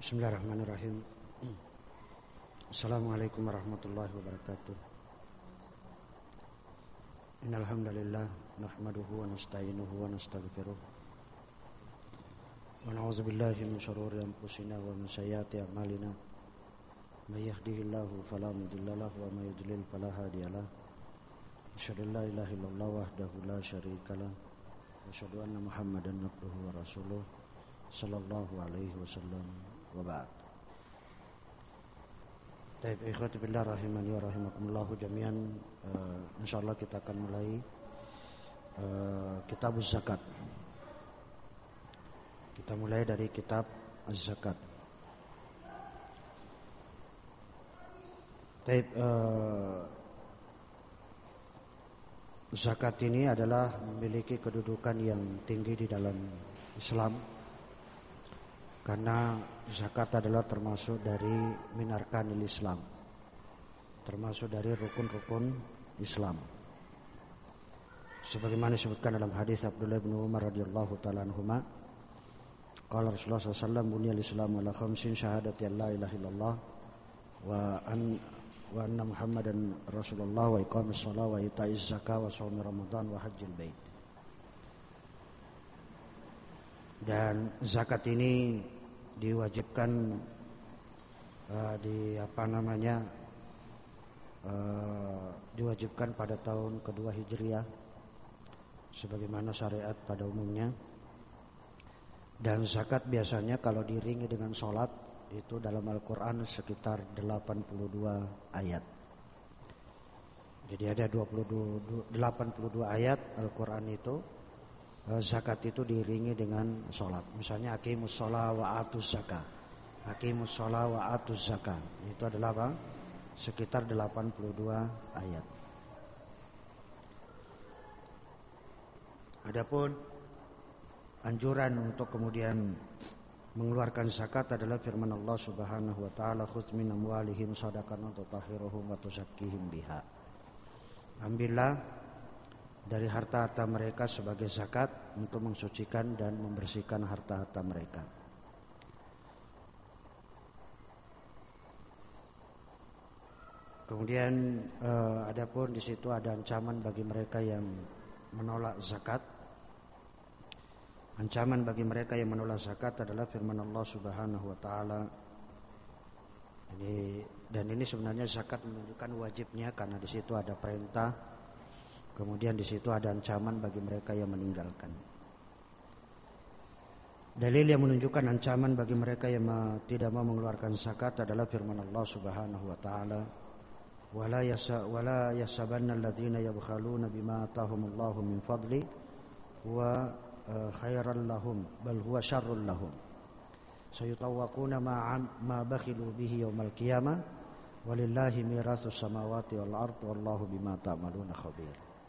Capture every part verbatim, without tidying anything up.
Bismillahirrahmanirrahim. Assalamualaikum warahmatullahi wabarakatuh. Innal hamdalillah nahmaduhu wa nasta'inuhu wa nastaghfiruh. Wa na'udzu billahi min shururi anfusina wa min sayyiati a'malina. May yahdihillahu fala mudilla lahu wa may yudlil fala hadiyalah. Asyhadu an la ilaha illallah wahdahu la syarika lah. Wa asyhadu anna Muhammadan abduhu wa rasuluh sallallahu alaihi wasallam. Wa ba'd. Baik, ikhwati billah rahimani wa rahimakumullah jami'an. uh, Insyaallah kita akan mulai uh, kitab zakat. Kita mulai dari kitab az-zakat. Baik, uh, zakat ini adalah memiliki kedudukan yang tinggi di dalam Islam, karena zakat adalah termasuk dari min arkanil Islam, termasuk dari rukun-rukun Islam. Sebagaimana disebutkan dalam hadis Abdullah bin Umar radhiyallahu taala anhuma, qala Rasulullah sallallahu alaihi wasallam buniyal Islamu ala khamsin syahadati an la ilaha illallah wa an wa anna Muhammadan Rasulullah wa iqamis shalah wa ita'iz zakah wa shaumi Ramadan wa hajjil bait. Dan zakat ini diwajibkan uh, di apa namanya uh, diwajibkan pada tahun kedua Hijriah sebagaimana syariat pada umumnya. Dan zakat biasanya kalau diiringi dengan sholat itu dalam Al-Quran sekitar delapan puluh dua ayat. Jadi ada dua puluh dua, delapan puluh dua ayat Al-Quran itu, zakat itu diiringi dengan sholat. Misalnya aqimus sholah wa atuz zakah, aqimus sholah wa atuz zakah, itu adalah apa? Sekitar delapan puluh dua ayat. Adapun anjuran untuk kemudian mengeluarkan zakat adalah firman Allah Subhanahu wa taala, khudz min amwalihim shadaqatan tutahhiruhum wa tuzakkihim biha. Ambillah dari harta-harta mereka sebagai zakat untuk mensucikan dan membersihkan harta-harta mereka. Kemudian eh, adapun di situ ada ancaman bagi mereka yang menolak zakat. Ancaman bagi mereka yang menolak zakat adalah firman Allah Subhanahu wa taala. Ini dan ini sebenarnya zakat menunjukkan wajibnya karena di situ ada perintah. Kemudian di situ ada ancaman bagi mereka yang meninggalkan. Dalil yang menunjukkan ancaman bagi mereka yang tidak mau mengeluarkan zakat adalah firman Allah Subhanahu wa taala, "Wala yasa wala yasabanna alladziina yabkhaluna bima ataahumullahu min fadli wa khairan lahum bal huwa syarrul lahum. Sayutawwaquna ma ma bakhilu bihi yaumal qiyamah walillahi mirasus samawati wal ardh wallahu bima ta'maluna khabir."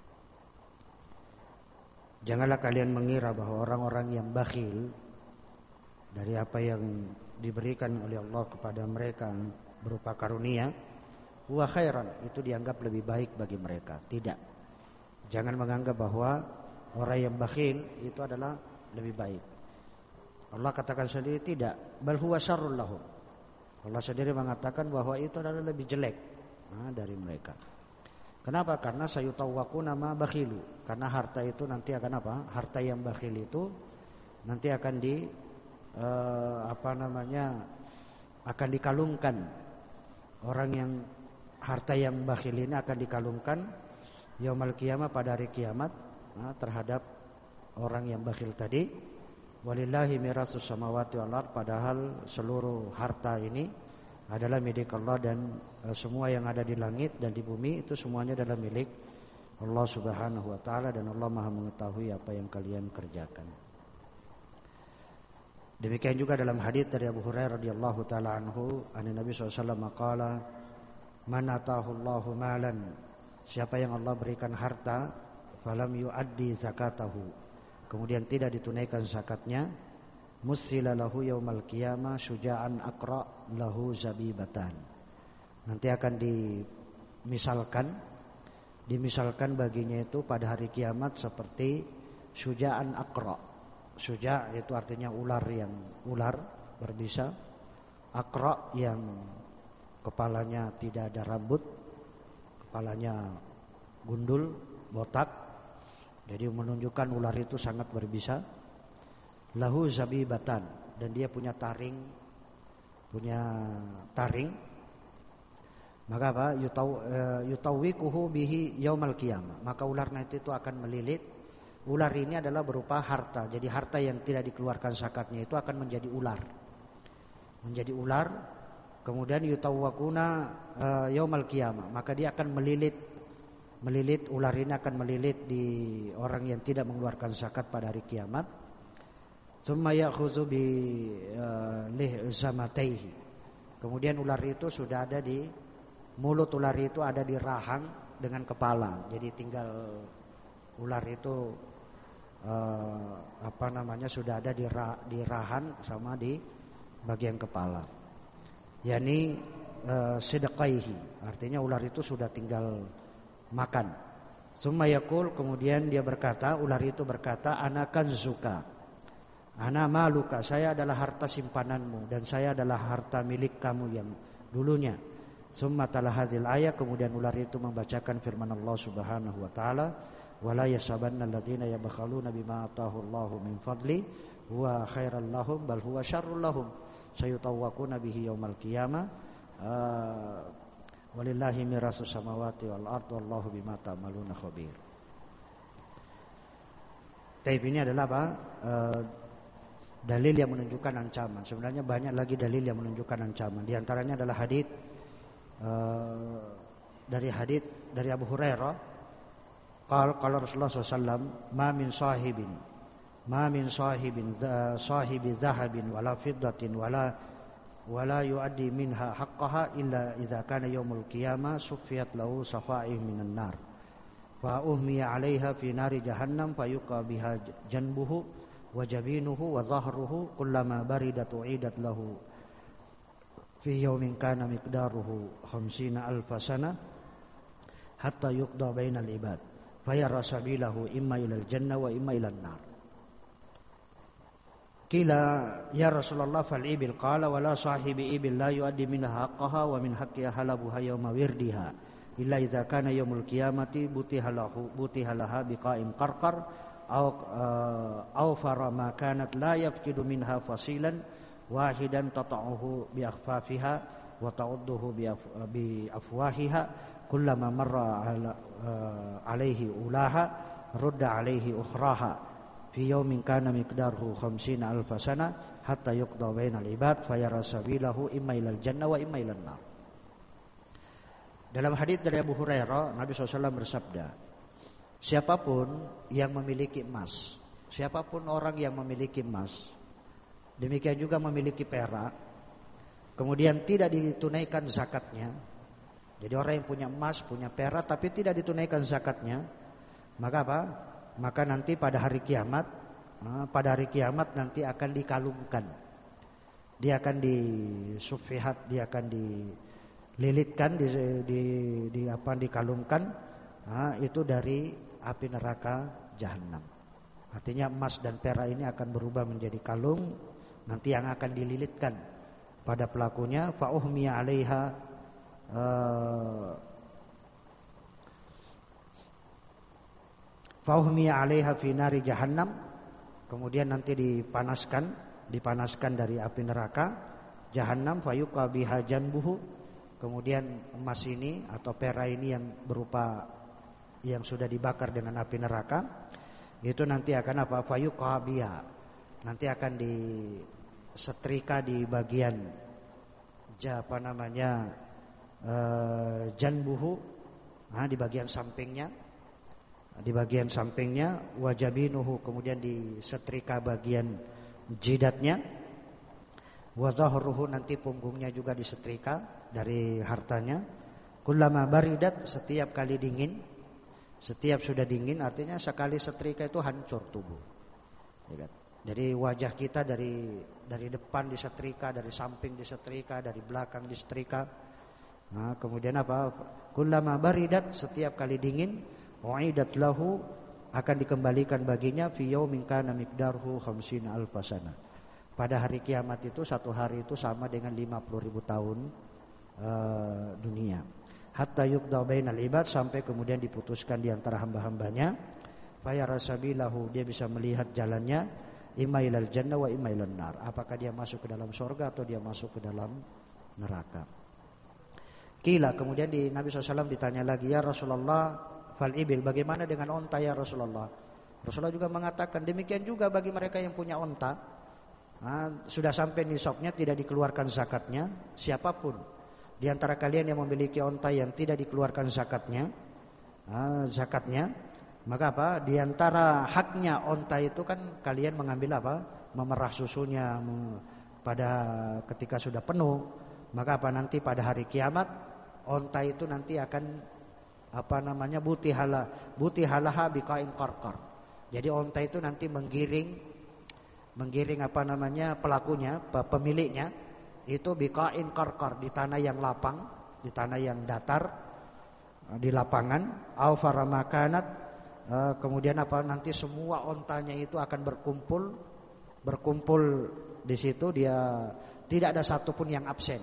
Janganlah kalian mengira bahwa orang-orang yang bakhil dari apa yang diberikan oleh Allah kepada mereka berupa karunia, huwa khairan, itu dianggap lebih baik bagi mereka. Tidak. Jangan menganggap bahwa orang yang bakhil itu adalah lebih baik. Allah katakan sendiri tidak, bal huwa syarrul lahum. Allah sendiri mengatakan bahwa itu adalah lebih jelek nah, dari mereka. Kenapa? Karena sayutawwaquna ma bakhilu. Karena harta itu nanti akan apa? Harta yang bakhil itu nanti akan di eh, apa namanya? akan dikalungkan. Orang yang harta yang bakhil ini akan dikalungkan yaumul qiyamah, pada hari kiamat, nah, terhadap orang yang bakhil tadi. Walillahi mirasus samawati wal ardh, padahal seluruh harta ini adalah milik Allah dan e, semua yang ada di langit dan di bumi itu semuanya adalah milik Allah Subhanahu wa taala, dan Allah Maha mengetahui apa yang kalian kerjakan. Demikian juga dalam hadits dari Abu Hurairah radhiyallahu taala anhu, an Nabi sallallahu alaihi wasallam qala, "Man atahu Allahu malan", siapa yang Allah berikan harta, falam yuaddi zakatahu, kemudian tidak ditunaikan zakatnya, musila lahu yaumal qiyamah syuja'an aqra lahu zabibatan. Nanti akan dimisalkan dimisalkan baginya itu pada hari kiamat seperti syuja'an aqra. Syuja' itu artinya ular yang ular berbisa. Aqra yang kepalanya tidak ada rambut, kepalanya gundul, botak. Jadi menunjukkan ular itu sangat berbisa. Lahu zabibatan, dan dia punya taring, punya taring. Maka apa? Yutaw, yutawwikuhu bihi yaumal qiyamah. Maka ular nanti itu akan melilit. Ular ini adalah berupa harta. Jadi harta yang tidak dikeluarkan zakatnya itu akan menjadi ular. Menjadi ular. Kemudian yutawwakuna uh, yaumal qiyamah. Maka dia akan melilit. Melilit, ular ini akan melilit di orang yang tidak mengeluarkan zakat pada hari kiamat. Tsumma ya'khudhu bi uh, lihzamataihi. Kemudian ular itu sudah ada di mulut, ular itu ada di rahang dengan kepala. Jadi tinggal ular itu uh, apa namanya sudah ada di, ra, di rahan sama di bagian kepala. Yani uh, sidqaihi, artinya ular itu sudah tinggal makan. Summa yaqul, kemudian dia berkata, ular itu berkata, ana kanzuka, ana maluka, saya adalah harta simpananmu dan saya adalah harta milik kamu yang dulunya. Summa tala hadhil ayat, kemudian ular itu membacakan firman Allah Subhanahu wa taala, wala yasabanna alladziina yabkhaluna bima ataahu Allahu min fadli huwa khairal lahum bal huwa syarrul lahum sayutawwaquna bihi yaumal qiyamah uh, walillahi mirasus samawati wal ardh wallahu bima ta'maluna khabir. Taib ini adalah apa? Uh, dalil yang menunjukkan ancaman. Sebenarnya banyak lagi dalil yang menunjukkan ancaman. Di antaranya adalah hadits Uh, dari hadits dari Abu Hurairah, qala qala Rasulullah sallallahu alaihi wasallam, ma min sahibin ma min sahibin uh, sahibi dhahabin wala fiddatin wala wala yuaddi minha haqqaha illa idza kana yaumul qiyamah suffiyat lahu safa'ih minan nar fa uhmiya 'alaiha fi nari jahannam fayuqa biha janbuhu wa jabinuhu wa dhahruhu kullama baridat u'idat lahu fi yaumin kana miqdaruhu khamsina alfa sana hatta yuqda bainal ibad fayara sabilahu imma ilal jannah wa imma ilan nar. Qila ya Rasulullah fal ibil, qala wala sahibi ibil la yuaddi minha haqqaha wa min haqqiha halabuha yawma wirdiha illa idza kana yaumul qiyamati butihalahu butihalaha biqa'im qarqar aw aw fara ma kanat la yafqidu minha fasilan wahidan tata'uhu bi akhfafiha wa ta'udduhu bi afwahiha kullama marra ala, uh, alaihi ulaha rudda alaihi ukhraha fi yaumin kana miqdaruhu khamsina alfa sana hatta yuqda bainal ibad fayara sabilahu imma ilal jannah wa imma ilan nar. Dalam hadits dari Abu Hurairah, Nabi shallallahu alaihi wasallam bersabda, siapapun yang memiliki emas, siapapun orang yang memiliki emas, demikian juga memiliki perak, kemudian tidak ditunaikan zakatnya. Jadi orang yang punya emas, punya perak, tapi tidak ditunaikan zakatnya, maka apa? Maka nanti pada hari kiamat, pada hari kiamat nanti akan dikalungkan. Dia akan disufihat, dia akan dililitkan, di, di, di apa? Dikalungkan. Nah, itu dari api neraka Jahannam. Artinya emas dan perak ini akan berubah menjadi kalung, nanti yang akan dililitkan pada pelakunya. Fa'uhmiya 'alaiha uh, fa'uhmiya 'alaiha fi nari jahannam, kemudian nanti dipanaskan, dipanaskan dari api neraka Jahannam. Fayuqa biha janbuhu, kemudian emas ini atau perak ini yang berupa yang sudah dibakar dengan api neraka itu nanti akan apa? Fayuqa biha, nanti akan disetrika di bagian apa namanya uh, janbuhu, nah, di bagian sampingnya, di bagian sampingnya wajabinuhu, kemudian disetrika bagian jidatnya, wazahruhu, nanti punggungnya juga disetrika dari hartanya. Kullama baridat, setiap kali dingin, setiap sudah dingin, artinya sekali setrika itu hancur tubuh, ya kan? Jadi wajah kita dari dari depan disetrika, dari samping disetrika, dari belakang disetrika. Nah, kemudian apa? Kullama baridat, setiap kali dingin, u'idat lahu, akan dikembalikan baginya fi yaumin kana miqdaruhu khamsina alfa sana, pada hari kiamat itu satu hari itu sama dengan lima puluh ribu tahun uh, dunia. Hatta yuqda bainal ibad, sampai kemudian diputuskan di antara hamba-hambanya. Fayara sabilahu, dia bisa melihat jalannya, imma ilal jannah wa imma ilan nar. Apakah dia masuk ke dalam surga atau dia masuk ke dalam neraka. Kila, kemudian di Nabi shallallahu alaihi wasallam ditanya lagi, ya Rasulullah, fal ibil, bagaimana dengan onta ya Rasulullah? Rasulullah juga mengatakan demikian juga bagi mereka yang punya onta. Nah, sudah sampai nisabnya tidak dikeluarkan zakatnya, siapapun di antara kalian yang memiliki onta yang tidak dikeluarkan zakatnya, nah, zakatnya, maka apa? Di antara haknya onta itu kan kalian mengambil apa? Memerah susunya pada ketika sudah penuh. Maka apa, nanti pada hari kiamat onta itu nanti akan apa namanya butihala butihalaha biqain qarqar. Jadi onta itu nanti menggiring menggiring apa namanya pelakunya, pemiliknya itu biqain qarqar, di tanah yang lapang, di tanah yang datar, di lapangan. Au faramakanat, kemudian apa, nanti semua ontanya itu akan berkumpul berkumpul di situ, dia tidak ada satupun yang absen.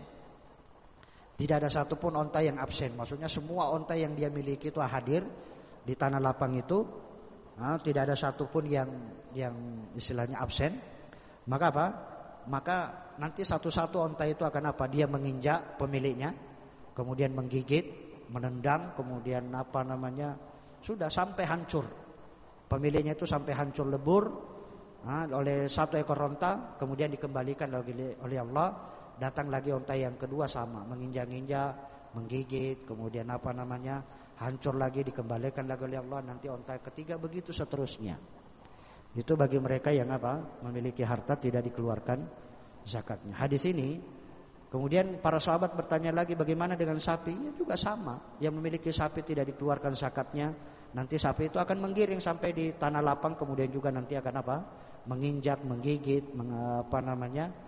Tidak ada satupun onta yang absen. Maksudnya semua onta yang dia miliki itu hadir di tanah lapang itu. Nah, tidak ada satupun yang yang istilahnya absen. Maka apa? Maka nanti satu-satu onta itu akan apa? Dia menginjak pemiliknya, kemudian menggigit, menendang, kemudian apa namanya? Sudah sampai hancur. Pemiliknya itu sampai hancur lebur, nah, oleh satu ekor onta, kemudian dikembalikan oleh oleh Allah. Datang lagi onta yang kedua sama, menginjak-injak, menggigit, kemudian apa namanya, hancur lagi, dikembalikan lagi oleh Allah. Nanti onta ketiga, begitu seterusnya. Itu bagi mereka yang apa, memiliki harta tidak dikeluarkan zakatnya. Hadis ini kemudian para sahabat bertanya lagi, bagaimana dengan sapi? Ya juga sama, yang memiliki sapi tidak dikeluarkan zakatnya, nanti sapi itu akan menggiring sampai di tanah lapang, kemudian juga nanti akan apa, menginjak, menggigit, meng, apa namanya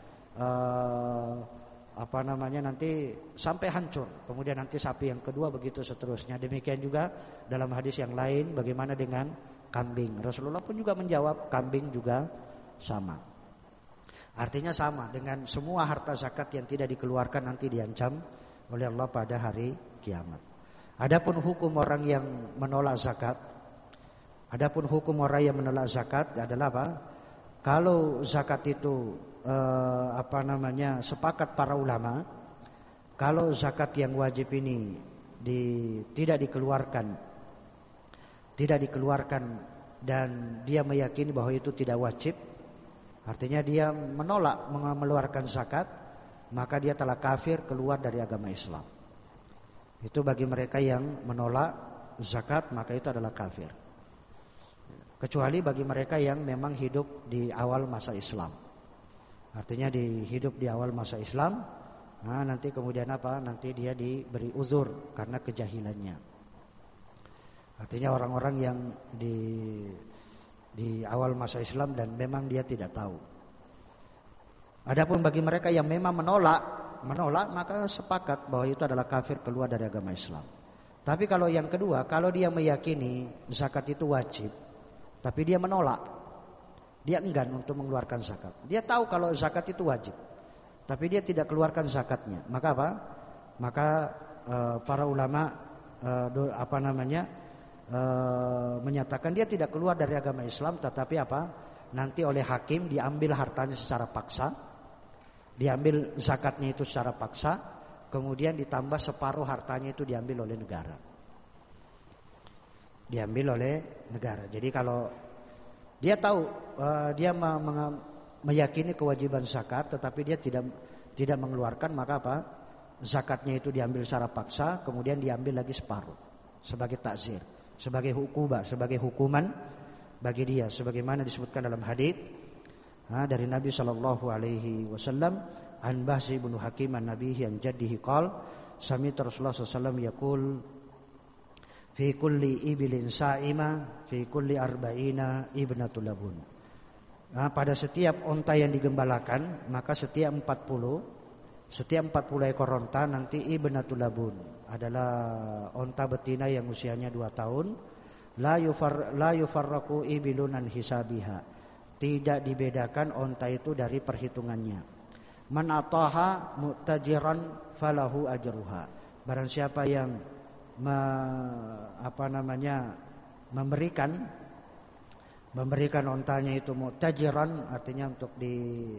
Uh, apa namanya nanti sampai hancur. Kemudian nanti sapi yang kedua, begitu seterusnya. Demikian juga dalam hadis yang lain, bagaimana dengan kambing? Rasulullah pun juga menjawab, kambing juga sama. Artinya sama dengan semua harta zakat yang tidak dikeluarkan nanti diancam oleh Allah pada hari kiamat. Adapun hukum orang yang menolak zakat, adapun hukum orang yang menolak zakat adalah apa? Kalau zakat itu Eh, apa namanya sepakat para ulama, kalau zakat yang wajib ini di, tidak dikeluarkan, tidak dikeluarkan dan dia meyakini bahwa itu tidak wajib, artinya dia menolak mengeluarkan zakat, maka dia telah kafir, keluar dari agama Islam. Itu bagi mereka yang menolak zakat, maka itu adalah kafir. Kecuali bagi mereka yang memang hidup di awal masa Islam. Artinya di hidup di awal masa Islam, nah nanti kemudian apa? Nanti dia diberi uzur karena kejahilannya. Artinya orang-orang yang di di awal masa Islam dan memang dia tidak tahu. Adapun bagi mereka yang memang menolak, menolak maka sepakat bahwa itu adalah kafir, keluar dari agama Islam. Tapi kalau yang kedua, kalau dia meyakini zakat itu wajib, tapi dia menolak, dia enggan untuk mengeluarkan zakat. Dia tahu kalau zakat itu wajib, tapi dia tidak keluarkan zakatnya. Maka apa? Maka e, para ulama e, do, apa namanya e, menyatakan dia tidak keluar dari agama Islam, tetapi apa? Nanti oleh hakim diambil hartanya secara paksa, diambil zakatnya itu secara paksa, kemudian ditambah separuh hartanya itu diambil oleh negara. Diambil oleh negara. Jadi kalau dia tahu uh, dia me- me- meyakini kewajiban zakat, tetapi dia tidak tidak mengeluarkan, maka apa? Zakatnya itu diambil secara paksa, kemudian diambil lagi separuh sebagai takzir, sebagai hukubah, sebagai hukuman bagi dia, sebagaimana disebutkan dalam hadis ha, dari Nabi Shallallahu Alaihi Wasallam, an Bahsi bin Hakim an Nabihi an Jaddihi qal, sami'tu Rasulullah Sallallahu Alaihi Wasallam yaqul, fi kulli ibilin sa'ima fi kulli arba'ina ibnatul labun. Nah, pada setiap onta yang digembalakan, maka setiap empat puluh setiap empat puluh ekor onta nanti ibnatul labun adalah onta betina yang usianya dua tahun. La yufar la yufarraqu ibilun an hisabiha. Tidak dibedakan onta itu dari perhitungannya. Man ataha mu'tajiran falahu ajruha. Barang siapa yang me, apa namanya memberikan memberikan ontanya itu mu'tajiran, artinya untuk di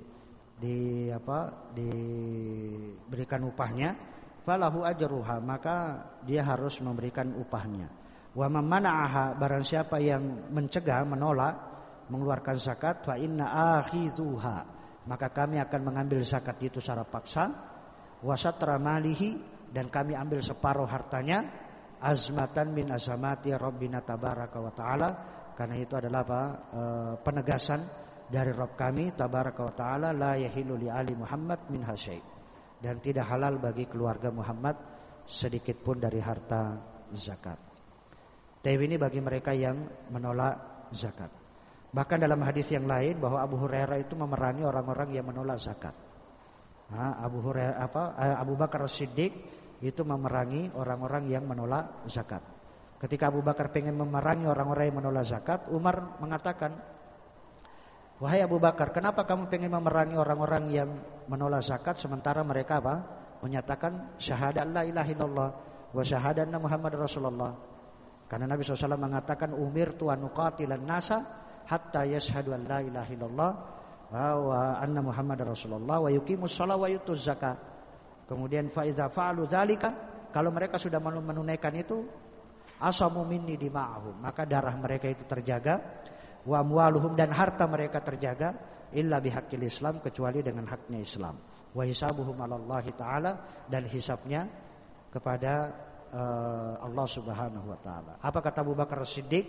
di apa diberikan upahnya, falahu ajruha, maka dia harus memberikan upahnya. Wa man mana'aha, barang siapa yang mencegah, menolak mengeluarkan zakat, fa inna akhidhuha, maka kami akan mengambil zakat itu secara paksa, wa satra malihi, dan kami ambil separuh hartanya, azmatan min azamati rabbina tabaraka wa taala, karena itu adalah apa? E, penegasan dari Rabb kami tabaraka wa taala, la yahilu li ali Muhammad min hasyai, dan tidak halal bagi keluarga Muhammad sedikit pun dari harta zakat. Tapi ini bagi mereka yang menolak zakat. Bahkan dalam hadis yang lain bahwa Abu Hurairah itu memerangi orang-orang yang menolak zakat. Nah, Abu Hurairah apa Abu Bakar As-Siddiq itu memerangi orang-orang yang menolak zakat. Ketika Abu Bakar pengen memerangi orang-orang yang menolak zakat, Umar mengatakan, "Wahai Abu Bakar, kenapa kamu pengen memerangi orang-orang yang menolak zakat sementara mereka apa? Menyatakan syahadat la ilaha illallah wa syahadanna Muhammad Rasulullah." Karena Nabi shallallahu alaihi wasallam mengatakan, "Umirtu an uqatilan nasa hatta yashhadu an la ilaha illallah wa anna Muhammadar Rasulullah wa yuqimus shalah wa yutuz zakat." Kemudian fa iza fa'alu dzalika, kalau mereka sudah menunaikan itu, asamu minni dima'ahum, maka darah mereka itu terjaga, wa amwaluhum, dan harta mereka terjaga, illa bihaqqil Islam, kecuali dengan haknya Islam, wa hisabuhum 'alallahi ta'ala, dan hisabnya kepada uh, Allah Subhanahu wa taala. Apa kata Abu Bakar As-Siddiq?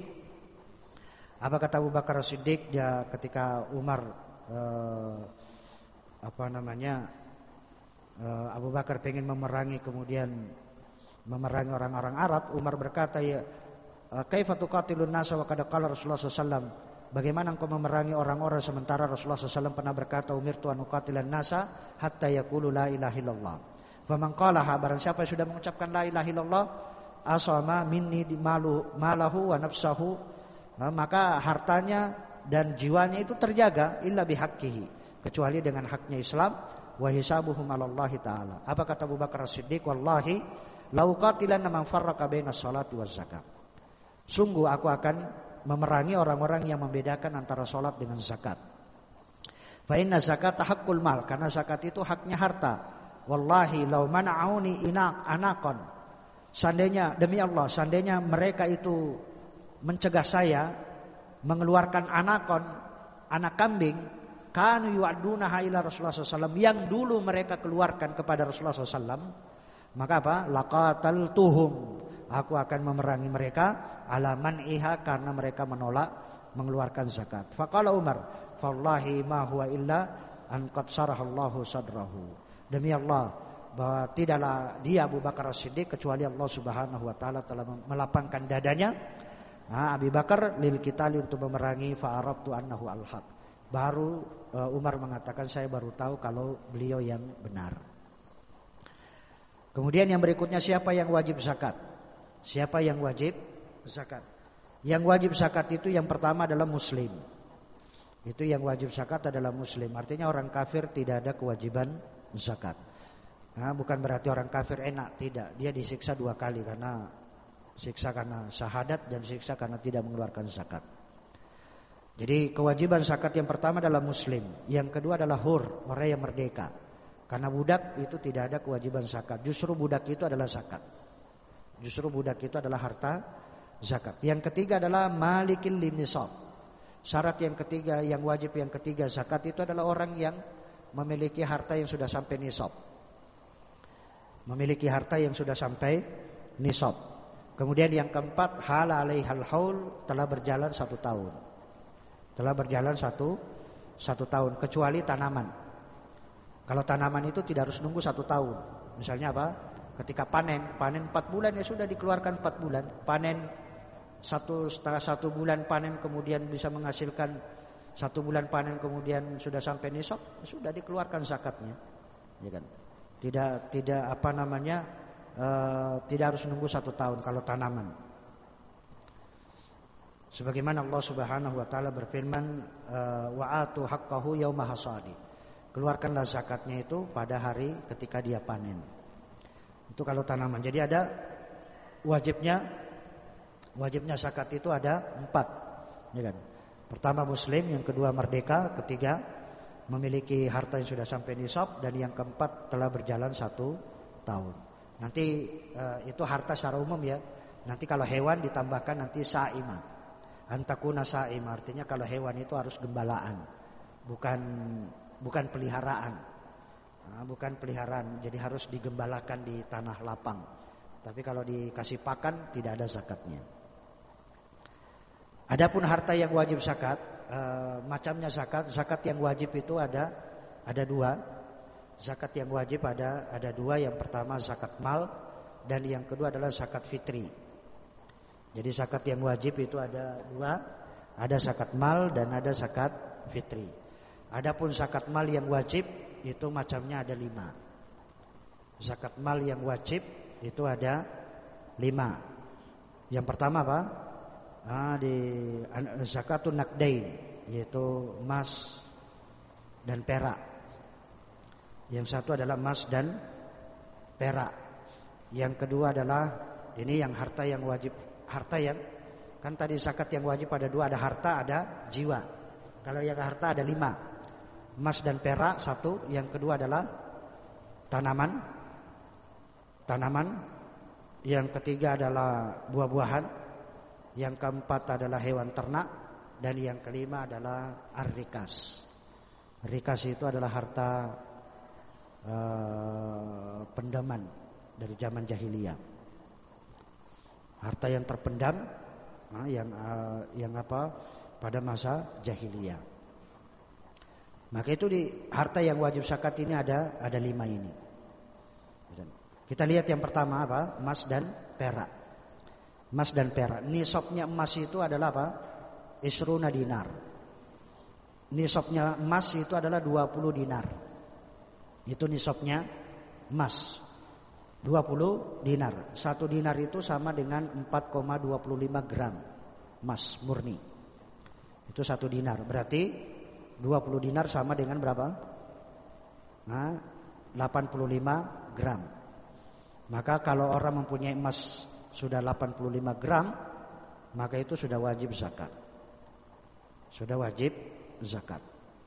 Apa kata Abu Bakar As-Siddiq ya ketika Umar uh, apa namanya uh, Abu Bakar pengen memerangi, kemudian memerangi orang-orang Arab, Umar berkata, ya kaifa tuqatilun nasa wa qad qala Rasulullah sallallahu alaihi wasallam, bagaimana engkau memerangi orang-orang sementara Rasulullah sallallahu alaihi wasallam pernah berkata, umirtu an uqatilan nasa hatta yaqulu la ilaha illallah. Faman qalaha, barang siapa yang sudah mengucapkan la ilaha illallah, asama minni malu malahu wa nafsahu, maka hartanya dan jiwanya itu terjaga, illa bihaqqihi, kecuali dengan haknya Islam, wa hisabuhum 'alallahi ta'ala. Apa kata Abu Bakar As-Siddiq? Wallahi lau qatilanna man farraqa baina sholati waz zakat. Sungguh aku akan memerangi orang-orang yang membedakan antara salat dengan zakat. Fa inna zakata haqqul mal, karena zakat itu haknya harta. Wallahi lau mana'uni inak anakon, seandainya, demi Allah, seandainya mereka itu mencegah saya mengeluarkan anakon, anak kambing, kanu yu'addunaha ila Rasulullah sallallahu alaihi wasallam, yang dulu mereka keluarkan kepada Rasulullah sallallahu alaihi wasallam, maka apa? Laqataltuhum, aku akan memerangi mereka, ala man'iha, karena mereka menolak mengeluarkan zakat. Faqala Umar, fallahi ma huwa illa an qad sarahallahu sadrahu. Demi Allah, bahwa tidaklah dia Abu Bakar As-Siddiq kecuali Allah Subhanahu wa taala telah melapangkan dadanya. Nah, Abu Bakar lil qitali, untuk memerangi, fa arabtu annahu al-haq. Baru uh, Umar mengatakan, saya baru tahu kalau beliau yang benar. Kemudian yang berikutnya, siapa yang wajib zakat? Siapa yang wajib zakat? Yang wajib zakat itu yang pertama adalah muslim. Itu yang wajib zakat adalah muslim. Artinya orang kafir tidak ada kewajiban zakat. Nah, bukan berarti orang kafir enak, tidak. Dia disiksa dua kali, karena siksa karena syahadat dan siksa karena tidak mengeluarkan zakat. Jadi kewajiban zakat yang pertama adalah muslim. Yang kedua adalah hur, orang yang merdeka. Karena budak itu tidak ada kewajiban zakat. Justru budak itu adalah zakat. Justru budak itu adalah harta zakat. Yang ketiga adalah malikil linisab. Syarat yang ketiga, yang wajib yang ketiga zakat itu adalah orang yang memiliki harta yang sudah sampai nisab. Memiliki harta yang sudah sampai nisab. Kemudian yang keempat, hal alaihal haul, telah berjalan satu tahun. Telah berjalan satu satu tahun, kecuali tanaman. Kalau tanaman itu tidak harus nunggu satu tahun. Misalnya apa? Ketika panen, panen empat bulan ya sudah dikeluarkan empat bulan. Panen satu setengah satu bulan panen, kemudian bisa menghasilkan satu bulan panen, kemudian sudah sampai nisab, sudah dikeluarkan zakatnya, ya kan? Tidak tidak apa namanya, e, tidak harus nunggu satu tahun kalau tanaman. Sebagaimana Allah Subhanahu wa taala berfirman, wa atu haqqahu yauma hasadi. Keluarkanlah zakatnya itu pada hari ketika dia panen. Itu kalau tanaman. Jadi ada wajibnya wajibnya zakat itu ada empat, ya kan? Pertama muslim, yang kedua merdeka, ketiga memiliki harta yang sudah sampai nisab, dan yang keempat telah berjalan satu tahun. Nanti uh, itu harta secara umum ya. Nanti kalau hewan ditambahkan nanti sa'imah. Antakuna sa'imah artinya kalau hewan itu harus gembalaan, bukan bukan peliharaan. Nah, bukan peliharaan, jadi harus digembalakan di tanah lapang. Tapi kalau dikasih pakan tidak ada zakatnya. Adapun harta yang wajib zakat, uh, macamnya zakat, zakat yang wajib itu ada ada dua. Zakat yang wajib ada ada dua. Yang pertama zakat mal, dan yang kedua adalah zakat fitri. Jadi zakat yang wajib itu ada dua, ada zakat mal dan ada zakat fitri. Adapun zakat mal yang wajib itu macamnya ada lima. Zakat mal yang wajib itu ada lima. Yang pertama apa? Ah, di zakatun naqdain, yaitu emas dan perak. Yang satu adalah emas dan perak. Yang kedua adalah ini yang harta yang wajib, harta yang kan tadi zakat yang wajib ada dua, ada harta, ada jiwa. Kalau yang harta ada lima, emas dan perak satu. Yang kedua adalah tanaman, tanaman. Yang ketiga adalah buah-buahan. Yang keempat adalah hewan ternak, dan yang kelima adalah ar-rikas. Rikas itu adalah harta uh, pendaman dari zaman jahiliyah. Harta yang terpendam, uh, yang uh, yang apa pada masa jahiliyah. Maka itu di harta yang wajib zakat ini ada ada lima ini. Kita lihat yang pertama apa? Emas dan perak. Emas dan perak. Nisabnya emas itu adalah apa? Isruna dinar. Nisabnya emas itu adalah dua puluh dinar. Itu nisabnya emas. dua puluh dinar. Satu dinar itu sama dengan empat koma dua lima gram emas murni. Itu satu dinar. Berarti dua puluh dinar sama dengan berapa? Nah, delapan puluh lima gram. Maka kalau orang mempunyai emas sudah delapan puluh lima gram, maka itu sudah wajib zakat. Sudah wajib zakat.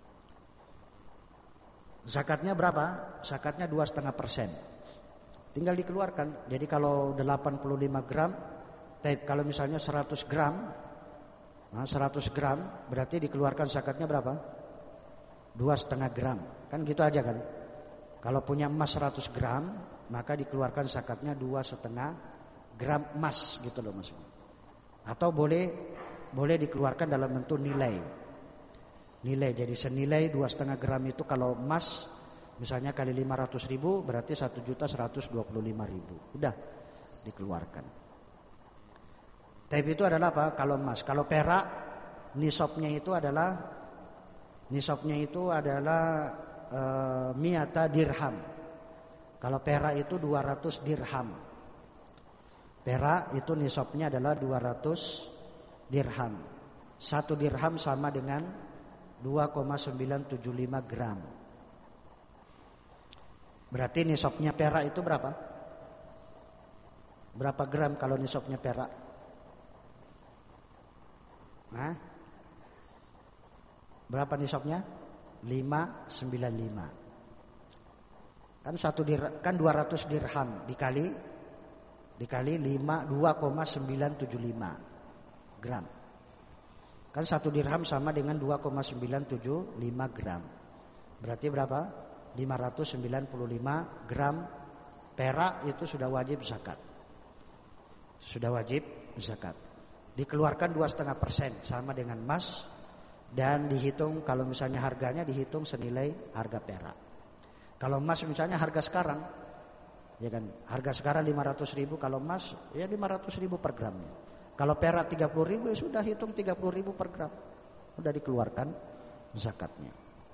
Zakatnya berapa? Zakatnya dua koma lima persen. Tinggal dikeluarkan. Jadi kalau delapan puluh lima gram, kalau misalnya seratus gram, nah seratus gram berarti dikeluarkan zakatnya berapa? dua koma lima gram. Kan gitu aja kan? Kalau punya emas seratus gram, maka dikeluarkan zakatnya dua koma lima gram emas gitu loh maksudnya. Atau boleh boleh dikeluarkan dalam bentuk nilai. Nilai jadi senilai dua koma lima gram itu kalau emas misalnya kali lima ratus ribu berarti satu juta seratus dua puluh lima ribu. Udah dikeluarkan. Tapi itu adalah apa? Kalau emas. Kalau perak nisabnya itu adalah nisabnya itu adalah e, miata dirham. Kalau perak itu dua ratus dirham. Perak itu nisabnya adalah dua ratus dirham. Satu dirham sama dengan dua koma sembilan tujuh lima gram. Berarti nisabnya perak itu berapa? Berapa gram kalau nisabnya perak? Nah, berapa nisabnya? lima koma sembilan lima. Kan satu dir, kan dua ratus dirham dikali dikali lima, dua koma sembilan tujuh lima gram. Kan satu dirham sama dengan dua koma sembilan tujuh lima gram. Berarti berapa? lima ratus sembilan puluh lima gram perak itu sudah wajib zakat. Sudah wajib zakat. Dikeluarkan dua koma lima persen sama dengan emas, dan dihitung kalau misalnya harganya dihitung senilai harga perak. Kalau emas misalnya harga sekarang, ya kan, harga sekarang lima ratus ribu, kalau emas ya lima ratus ribu per gramnya. Kalau perak tiga puluh ribu ya sudah hitung tiga puluh ribu per gram. Sudah dikeluarkan zakatnya.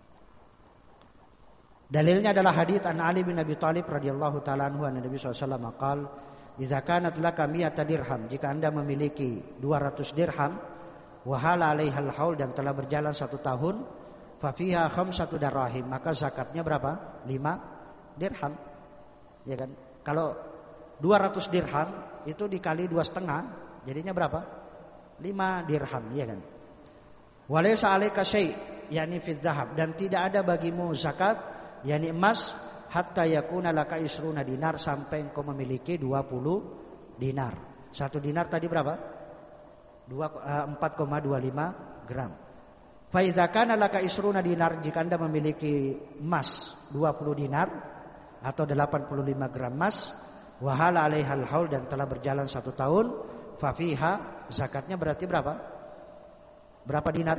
Dalilnya adalah hadits an Ali bin Abi Thalib radhiyallahu taala anhu an Nabi sallallahu alaihi wasallam qaal, "Idza kanat laka mi'ata dirham," jika Anda memiliki dua ratus dirham, wa hala 'alaihal haul dan telah berjalan satu tahun, fa fiha khamsatu darahim, maka zakatnya berapa? lima dirham. Ya kan? Kalau dua ratus dirham itu dikali dua setengah, jadinya berapa? lima dirham, ya kan? Walaysa 'alaika syai', yakni fi dzahab, dan tidak ada bagimu zakat, yakni emas, hatta yakuna laka isruna dinar, sampai engkau memiliki dua puluh dinar. Satu dinar tadi berapa? empat koma dua lima gram. Fa idza kana laka isruna dinar, jika Anda memiliki emas dua puluh dinar atau delapan puluh lima gram emas, wa hala 'alaihal haul dan telah berjalan satu tahun, fa fiha zakatnya berarti berapa? Berapa dinar?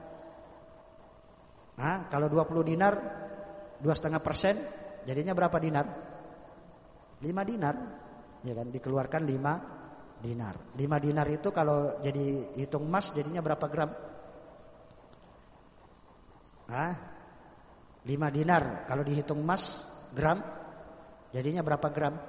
Nah, kalau dua puluh dinar dua koma lima persen, jadinya berapa dinar? lima dinar. Ya kan, dikeluarkan lima dinar. lima dinar itu kalau jadi hitung emas jadinya berapa gram? Hah? lima dinar kalau dihitung emas gram jadinya berapa gram?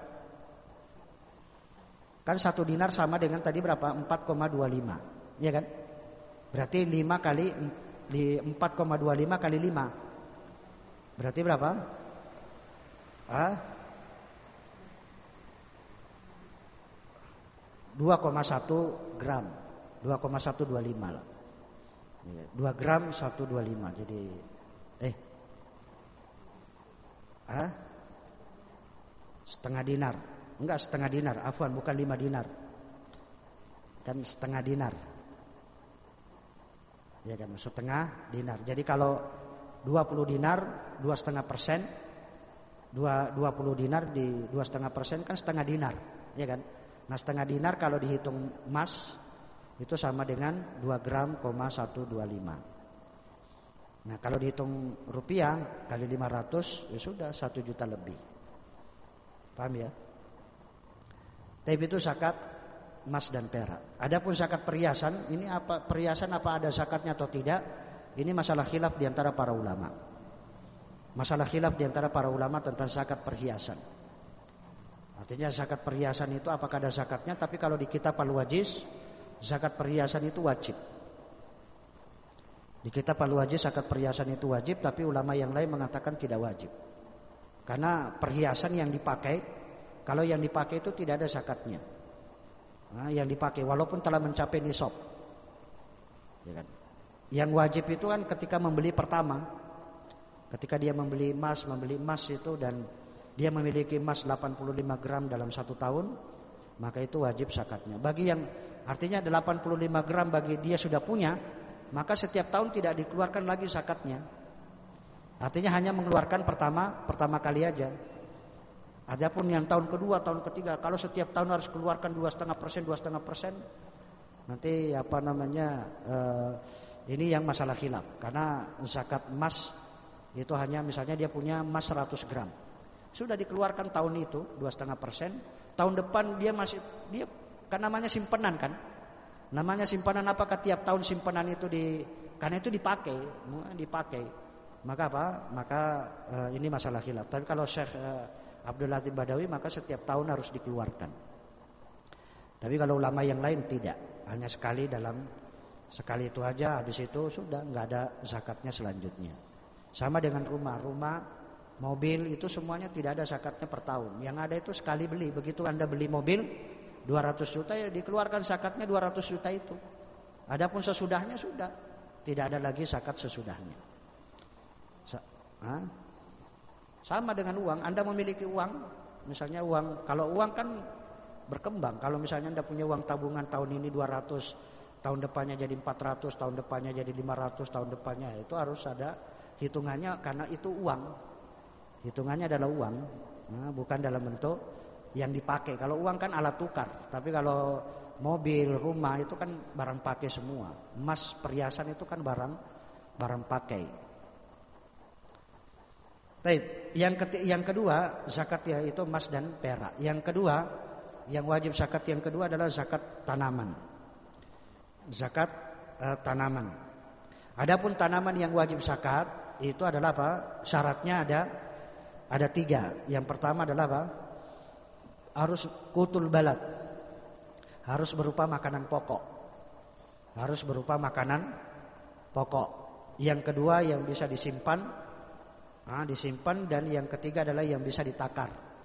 Kan satu dinar sama dengan tadi berapa? empat koma dua lima. Ya kan? Berarti lima kali empat koma dua lima kali lima. Berarti berapa? Hah? dua koma satu gram, dua koma satu dua lima lah. dua gram seratus dua puluh lima. Jadi eh ah? Setengah dinar. Enggak setengah dinar, afwan, bukan lima dinar. Kan setengah dinar. Ya kan, setengah dinar. Jadi kalau dua puluh dinar dua koma lima persen, dua puluh dinar di dua koma lima persen kan setengah dinar, ya kan? Nah, setengah dinar kalau dihitung emas itu sama dengan dua gram koma seratus dua puluh lima. Nah, kalau dihitung rupiah kali lima ratus ya sudah satu juta lebih. Paham ya? Tapi itu zakat emas dan perak. Adapun zakat perhiasan, ini apa perhiasan apa ada zakatnya atau tidak? Ini masalah khilaf di antara para ulama. Masalah khilaf di antara para ulama tentang zakat perhiasan. Artinya zakat perhiasan itu apakah ada zakatnya? Tapi kalau di kitab Al-Wajiz, zakat perhiasan itu wajib. Di kitab Al-Wajiz zakat perhiasan itu wajib, tapi ulama yang lain mengatakan tidak wajib. Karena perhiasan yang dipakai, kalau yang dipakai itu tidak ada zakatnya. Nah, yang dipakai walaupun telah mencapai nisab. Ya kan? Yang wajib itu kan ketika membeli pertama. Ketika dia membeli emas, membeli emas itu dan dia memiliki emas delapan puluh lima gram dalam satu tahun, maka itu wajib zakatnya. Bagi yang artinya delapan puluh lima gram bagi dia sudah punya, maka setiap tahun tidak dikeluarkan lagi zakatnya. Artinya hanya mengeluarkan pertama pertama kali aja. Adapun yang tahun kedua, tahun ketiga, kalau setiap tahun harus keluarkan dua koma lima persen, dua koma lima persen, nanti apa namanya eh, ini yang masalah khilaf. Karena zakat emas itu hanya misalnya dia punya emas seratus gram. Sudah dikeluarkan tahun itu dua koma lima persen, tahun depan dia masih dia kan namanya simpanan kan? Namanya simpanan, apakah tiap tahun simpanan itu di karena itu dipakai, dipakai. Maka apa? Maka uh, ini masalah khilaf. Tapi kalau Syekh uh, Abdul Latif Badawi maka setiap tahun harus dikeluarkan. Tapi kalau ulama yang lain tidak, hanya sekali dalam sekali itu aja, habis itu sudah nggak ada zakatnya selanjutnya. Sama dengan rumah, rumah mobil itu semuanya tidak ada zakatnya per tahun. Yang ada itu sekali beli. Begitu Anda beli mobil dua ratus juta ya dikeluarkan zakatnya dua ratus juta itu. Adapun sesudahnya sudah tidak ada lagi zakat sesudahnya. Hah? Sama dengan uang. Anda memiliki uang, misalnya uang, kalau uang kan berkembang. Kalau misalnya Anda punya uang tabungan tahun ini dua ratus, tahun depannya jadi empat ratus, tahun depannya jadi lima ratus, tahun depannya itu harus ada hitungannya karena itu uang. Hitungannya adalah uang, nah, bukan dalam bentuk yang dipakai. Kalau uang kan alat tukar, tapi kalau mobil, rumah itu kan barang pakai semua. Emas, perhiasan itu kan barang barang pakai. Baik, yang ketiga, yang kedua zakat ya itu emas dan perak. Yang kedua, yang wajib zakat yang kedua adalah zakat tanaman. Zakat uh, tanaman. Adapun tanaman yang wajib zakat itu adalah apa? Syaratnya ada Ada tiga. Yang pertama adalah apa? Harus kutul balad. Harus berupa makanan pokok. harus berupa makanan pokok. Yang kedua yang bisa disimpan, nah, disimpan, dan yang ketiga adalah yang bisa ditakar.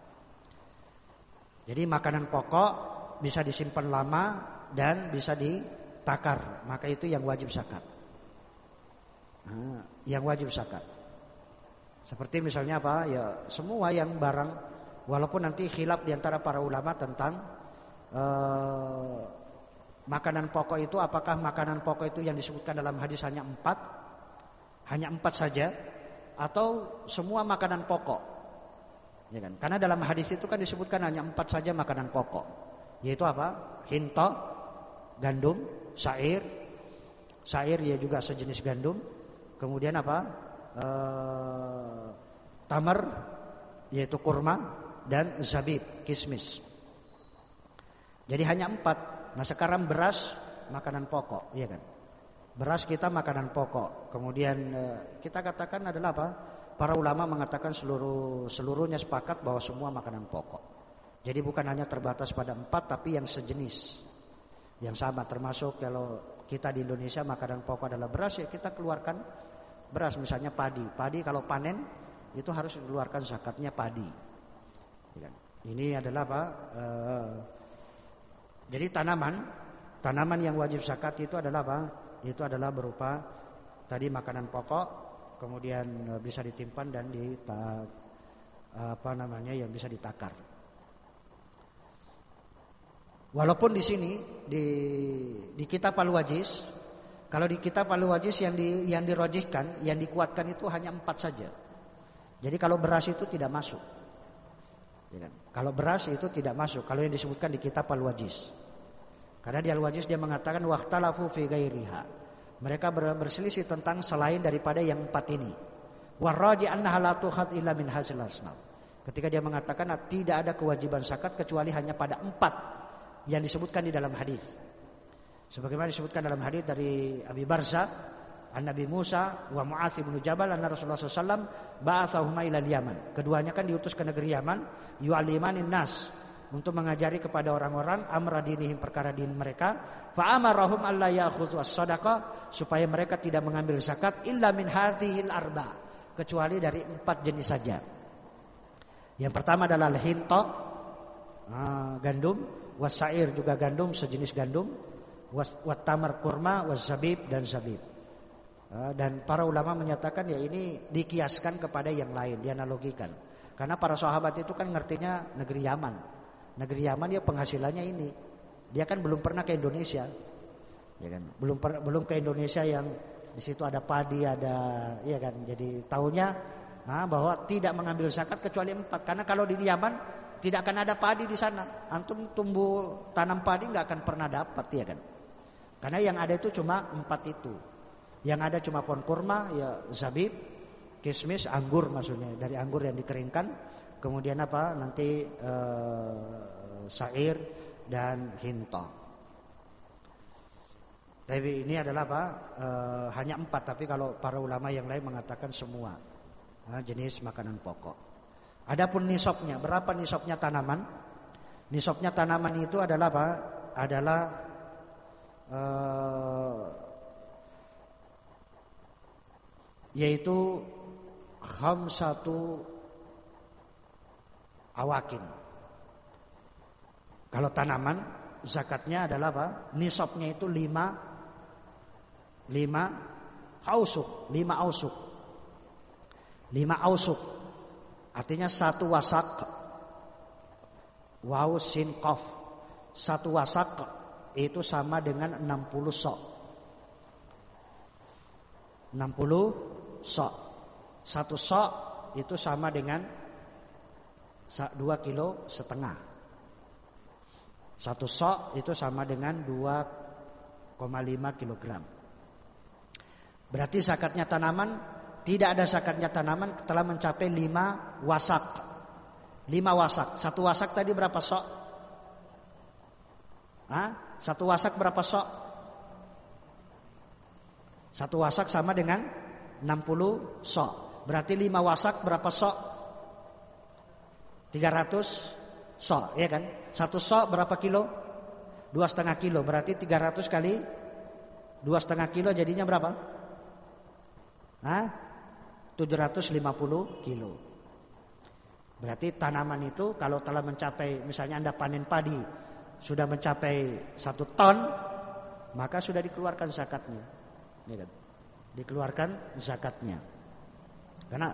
Jadi makanan pokok bisa disimpan lama dan bisa ditakar, maka itu yang wajib zakat. Nah, yang wajib zakat. Seperti misalnya apa? Ya semua yang barang, walaupun nanti khilaf diantara para ulama tentang eh, makanan pokok itu, apakah makanan pokok itu yang disebutkan dalam hadis hanya empat, hanya empat saja, atau semua makanan pokok, ya kan? Karena dalam hadis itu kan disebutkan hanya empat saja makanan pokok, yaitu apa? Hinto, gandum, syair, syair ya juga sejenis gandum, kemudian apa? Uh, tamar, yaitu kurma, dan zabib, kismis. Jadi hanya empat. Nah sekarang beras makanan pokok, ya kan? Beras kita makanan pokok. Kemudian uh, kita katakan adalah apa? Para ulama mengatakan seluruh seluruhnya sepakat bahwa semua makanan pokok. Jadi bukan hanya terbatas pada empat, tapi yang sejenis, yang sama. Termasuk kalau kita di Indonesia makanan pokok adalah beras, ya kita keluarkan beras. Misalnya padi, padi kalau panen itu harus dikeluarkan zakatnya padi. Ini adalah apa? E, jadi tanaman, tanaman yang wajib zakat itu adalah apa? Itu adalah berupa tadi makanan pokok, kemudian bisa ditimpan dan di apa namanya yang bisa ditakar. Walaupun di sini di di kitab Al-Wajiz, kalau di kitab Al-Wajiz yang di, yang dirojihkan, yang dikuatkan itu hanya empat saja. Jadi kalau beras itu tidak masuk. Ya kan? Kalau beras itu tidak masuk. Kalau yang disebutkan di kitab Al-Wajiz. Karena di Al-Wajiz dia mengatakan waqtalafu fi ghairiha. Mereka berselisih tentang selain daripada yang empat ini. Warraji annaha la tukhad illa min hazil asnaf. Ketika dia mengatakan tidak ada kewajiban zakat kecuali hanya pada empat yang disebutkan di dalam hadis. Sebagaimana disebutkan dalam hadis dari Abi Barza, an Nabi Musa wa Mu'adz bin Jabal anna Rasulullah sallallahu alaihi wasallam ba'atsahuma ila Yaman. Keduanya kan diutus ke negeri Yaman, yu'allimanin nas, untuk mengajari kepada orang-orang amra dinihim, perkara din mereka. Fa amarahum alla ya'khudhu as-sadaqah, supaya mereka tidak mengambil zakat illa min hadhil arba, kecuali dari empat jenis saja. Yang pertama adalah al-hinta, gandum, wasair juga gandum, sejenis gandum, wat tamar kurma, wazabib dan zabib. Dan para ulama menyatakan ya ini dikiaskan kepada yang lain, dianalogikan. Karena para sahabat itu kan ngertinya negeri Yaman. Negeri Yaman ya penghasilannya ini. Dia kan belum pernah ke Indonesia. Ya kan? Belum per, belum ke Indonesia yang di situ ada padi, ada ya kan. Jadi tahunya nah, bahwa tidak mengambil zakat kecuali empat. Karena kalau di Yaman tidak akan ada padi di sana. Antum tumbuh tanam padi nggak akan pernah dapat, ya kan? Karena yang ada itu cuma empat itu. Yang ada cuma pohon kurma, ya zabib, kismis, anggur maksudnya, dari anggur yang dikeringkan. Kemudian apa? Nanti eh, syair dan hinta. Tapi ini adalah apa? Eh, hanya empat. Tapi kalau para ulama yang lain mengatakan semua nah, jenis makanan pokok. Adapun nisabnya, berapa nisabnya tanaman? Nisabnya tanaman itu adalah apa? Adalah Uh, yaitu khamsatu awakin. Kalau tanaman zakatnya adalah apa? Nisabnya itu lima lima ausuk, lima ausuk, lima ausuk. Artinya satu wasak, waw sin qaf, satu wasak itu sama dengan enam puluh sok. enam puluh sok. Satu sok itu sama dengan dua kilo setengah. Satu sok itu sama dengan dua koma lima kilogram. Berarti zakatnya tanaman, tidak ada zakatnya tanaman telah mencapai lima wasak. lima wasak. Satu wasak tadi berapa sok? Hah? Satu wasak berapa sok? Satu wasak sama dengan enam puluh sok. Berarti lima wasak berapa sok? tiga ratus sok, ya kan? Satu sok berapa kilo? Dua setengah kilo. Berarti tiga ratus kali Dua setengah kilo jadinya berapa? Hah? tujuh ratus lima puluh kilo. Berarti tanaman itu kalau telah mencapai, misalnya Anda panen padi sudah mencapai satu ton, maka sudah dikeluarkan zakatnya. Ya kan? Dikeluarkan zakatnya. Karena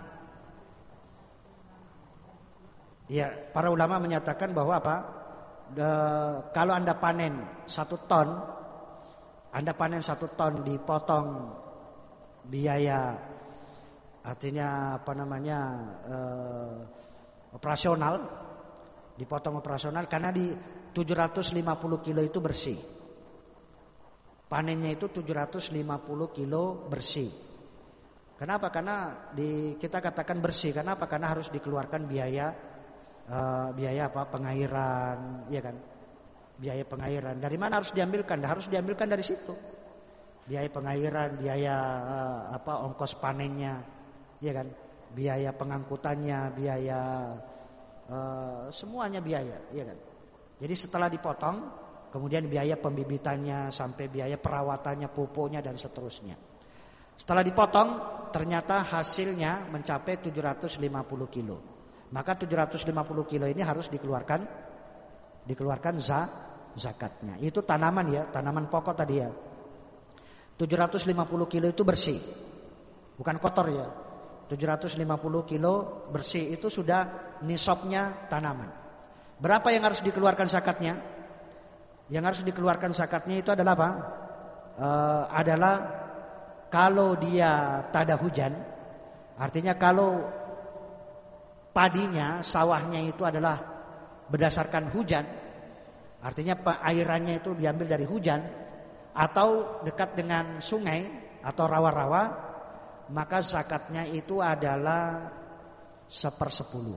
ya para ulama menyatakan bahwa apa? De, kalau Anda panen satu ton, Anda panen satu ton dipotong biaya, artinya apa namanya eh, operasional, dipotong operasional karena di tujuh ratus lima puluh kilo itu bersih. Panennya itu tujuh ratus lima puluh kilo bersih. Kenapa? Karena di, kita katakan bersih. Kenapa? Karena harus dikeluarkan biaya eh, biaya apa? Pengairan, ya kan? Biaya pengairan. Dari mana harus diambilkan? Harus diambilkan dari situ. Biaya pengairan, biaya uh, apa ongkos panennya, ya kan? Biaya pengangkutannya, biaya uh, semuanya biaya, ya kan? Jadi setelah dipotong, kemudian biaya pembibitannya sampai biaya perawatannya, pupuknya dan seterusnya. Setelah dipotong, ternyata hasilnya mencapai tujuh ratus lima puluh kilo. Maka tujuh ratus lima puluh kilo ini harus dikeluarkan dikeluarkan za, zakatnya. Itu tanaman ya, tanaman pokok tadi ya. tujuh ratus lima puluh kilo itu bersih. Bukan kotor ya. tujuh ratus lima puluh kilo bersih itu sudah nisabnya tanaman. Berapa yang harus dikeluarkan zakatnya? Yang harus dikeluarkan zakatnya itu adalah apa? E, adalah kalau dia tada hujan, artinya kalau padinya, sawahnya itu adalah berdasarkan hujan, artinya airannya itu diambil dari hujan atau dekat dengan sungai atau rawa-rawa, maka zakatnya itu adalah sepersepuluh.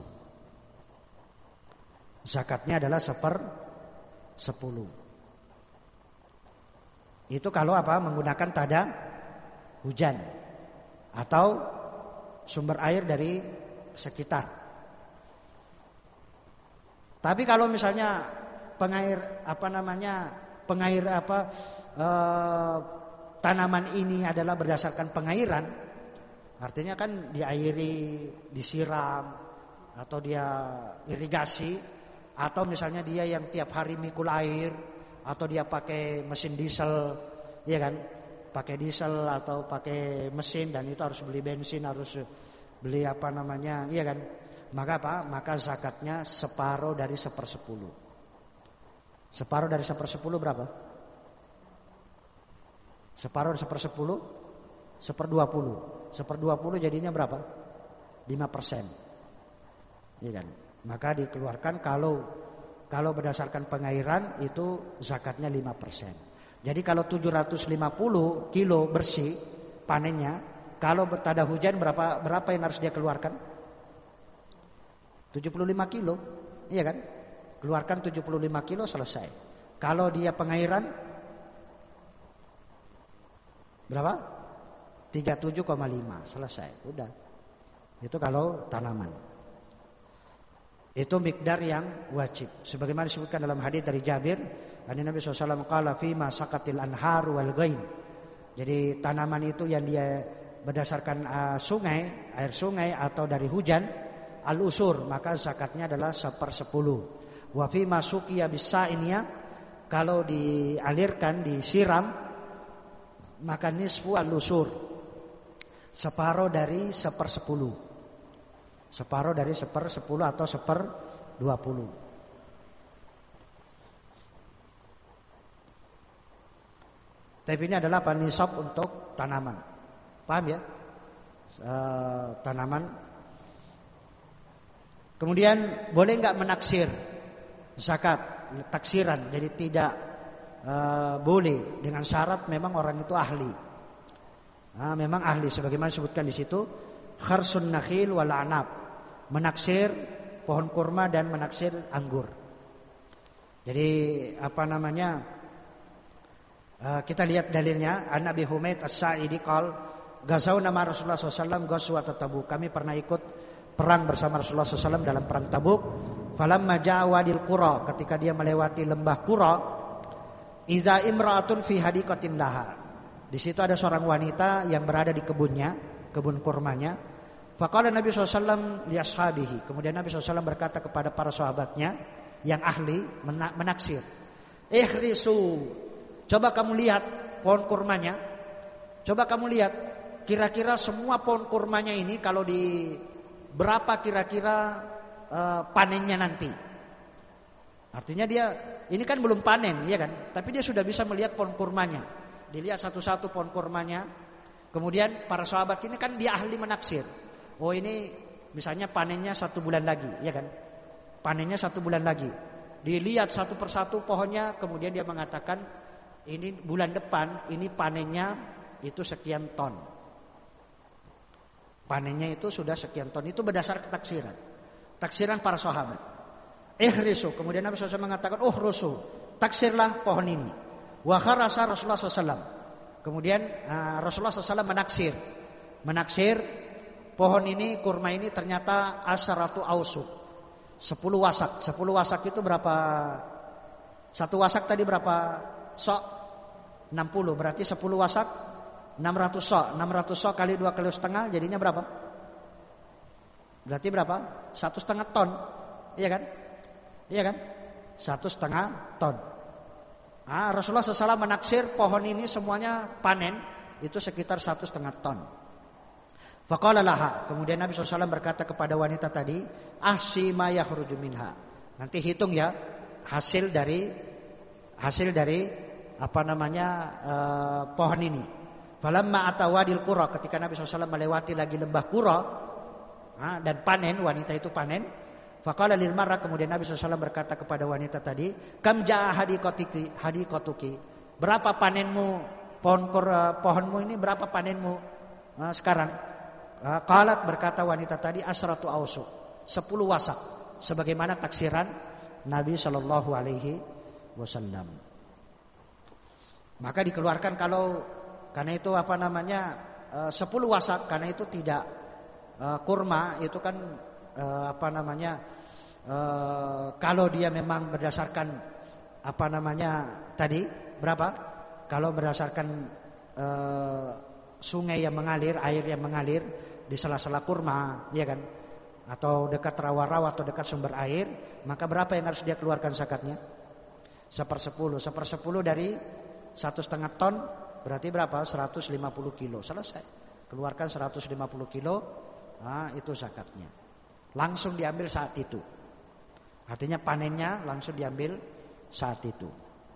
Zakatnya adalah seper sepuluh. Itu kalau apa? Menggunakan tada hujan atau sumber air dari sekitar. Tapi kalau misalnya pengair apa namanya pengair apa eh, tanaman ini adalah berdasarkan pengairan, artinya kan diairi, disiram, atau dia irigasi, atau misalnya dia yang tiap hari mikul air, atau dia pakai mesin diesel, ya kan, pakai diesel atau pakai mesin dan itu harus beli bensin, harus beli apa namanya, ya kan, maka apa? Maka zakatnya separuh dari sepersepuluh. Separuh dari sepersepuluh berapa? Separuh dari sepersepuluh, seperdua puluh. Seperdua puluh jadinya berapa? Lima persen. Ya kan? Maka dikeluarkan kalau kalau berdasarkan pengairan itu zakatnya lima persen. Jadi kalau tujuh ratus lima puluh kilo bersih panennya, kalau bertada hujan berapa berapa yang harus dia keluarkan? tujuh puluh lima kilo. Iya kan? Keluarkan tujuh puluh lima kilo selesai. Kalau dia pengairan berapa? tiga puluh tujuh koma lima, selesai. Udah. Itu kalau tanaman. Itu mikdar yang wajib. Sebagaimana disebutkan dalam hadis dari Jabir, Nabi shallallahu alaihi wasallam qala fima saqatil anhar wal ghaim. Jadi tanaman itu yang dia berdasarkan uh, sungai, air sungai atau dari hujan, al-usur, maka zakatnya adalah sepersepuluh. Wa fima suqiya bisainia, kalau dialirkan, disiram, maka nisfu al-usur, separuh dari sepersepuluh. Separuh dari seper sepuluh atau seper dua puluh. Tapi ini adalah apa? Nisab untuk tanaman. Paham ya? E, tanaman. Kemudian boleh nggak menaksir zakat? Taksiran. Jadi tidak e, boleh dengan syarat memang orang itu ahli. Nah, memang ahli. Sebagaimana disebutkan di situ, kharsun nakhil wal anab, menaksir pohon kurma dan menaksir anggur. Jadi apa namanya? Uh, kita lihat dalilnya. An Abi Humaid As-Sa'idi qol gazawna ma Rasulullah sallallahu alaihi wasallam ghazwat Tabuk. Kami pernah ikut perang bersama Rasulullah sallallahu alaihi wasallam dalam perang Tabuk. Falamma ja'a wadil Qura, ketika dia melewati lembah Qura, idza imra'atun fi hadiqatin laha, Di situ ada seorang wanita yang berada di kebunnya, kebun kurmanya. Faqala Nabi shallallahu alaihi wasallam li ashabihi. Kemudian Nabi shallallahu alaihi wasallam berkata kepada para sahabatnya yang ahli menaksir. Ihrisu. Coba kamu lihat pohon kurmanya. Coba kamu lihat kira-kira semua pohon kurmanya ini kalau di berapa kira-kira uh, panennya nanti. Artinya dia ini kan belum panen, ya kan? Tapi dia sudah bisa melihat pohon kurmanya. Dilihat satu-satu pohon kurmanya. Kemudian para sahabat ini kan dia ahli menaksir. Oh ini misalnya panennya satu bulan lagi, ya kan? Panennya satu bulan lagi. Dilihat satu persatu pohonnya, kemudian dia mengatakan ini bulan depan ini panennya itu sekian ton. Panennya itu sudah sekian ton. Itu berdasar ketaksiran. Taksiran para sahabat. Ihrisu. Kemudian Nabi shallallahu alaihi wasallam mengatakan, oh rusu, taksirlah pohon ini. Wa kharasa Rasulullah shallallahu alaihi wasallam. Kemudian uh, Rasulullah shallallahu alaihi wasallam menaksir. Menaksir pohon ini, kurma ini ternyata asharatu ausuk. Sepuluh wasak. Sepuluh wasak itu berapa? Satu wasak tadi berapa sok? enam puluh. Berarti sepuluh wasak enam ratus sok. enam ratus sok kali dua kali setengah jadinya berapa? Berarti berapa? Satu setengah ton. Iya kan? Iya kan? Satu setengah ton. Ah, Rasulullah shallallahu alaihi wasallam menaksir pohon ini semuanya panen itu sekitar satu setengah ton. Faqala laha. Kemudian Nabi shallallahu alaihi wasallam berkata kepada wanita tadi, ahsi ma yakhruju minha. Nanti hitung ya hasil dari hasil dari apa namanya uh, pohon ini. Falamma atawadil qura, ketika Nabi shallallahu alaihi wasallam melewati lagi lembah Qura, ah, dan panen, wanita itu panen. Faqala lil marra, kemudian Nabi shallallahu alaihi wasallam berkata kepada wanita tadi, kam jaa hadiqatiki hadiqatuki. Berapa panenmu pohon pohonmu ini berapa panenmu uh, sekarang? Uh, qalat, berkata wanita tadi, asratu ausuk, sepuluh wasak, sebagaimana taksiran Nabi sallallahu alaihi wasallam. Maka dikeluarkan kalau karena itu apa namanya uh, sepuluh wasak, karena itu tidak uh, kurma itu kan uh, apa namanya uh, kalau dia memang berdasarkan apa namanya tadi berapa? Kalau berdasarkan uh, sungai yang mengalir, air yang mengalir di sela-sela kurma, ya kan? Atau dekat rawa-rawa atau dekat sumber air, maka berapa yang harus dia keluarkan zakatnya? Sepersepuluh, sepersepuluh dari satu setengah ton berarti berapa? seratus lima puluh kilo. Selesai. Keluarkan seratus lima puluh kilo, nah, itu zakatnya. Langsung diambil saat itu. Artinya panennya langsung diambil saat itu.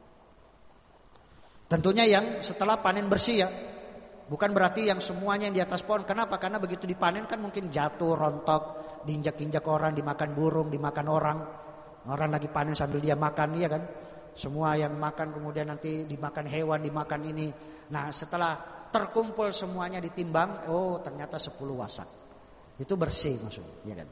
Tentunya yang setelah panen bersih ya. Bukan berarti yang semuanya yang di atas pohon. Kenapa? Karena begitu dipanen kan mungkin jatuh, rontok, diinjak-injak orang, dimakan burung, dimakan orang. Orang lagi panen sambil dia makan, iya kan? Semua yang makan kemudian nanti dimakan hewan, dimakan ini. Nah setelah terkumpul semuanya ditimbang, oh ternyata sepuluh wasak. Itu bersih maksudnya, ya kan?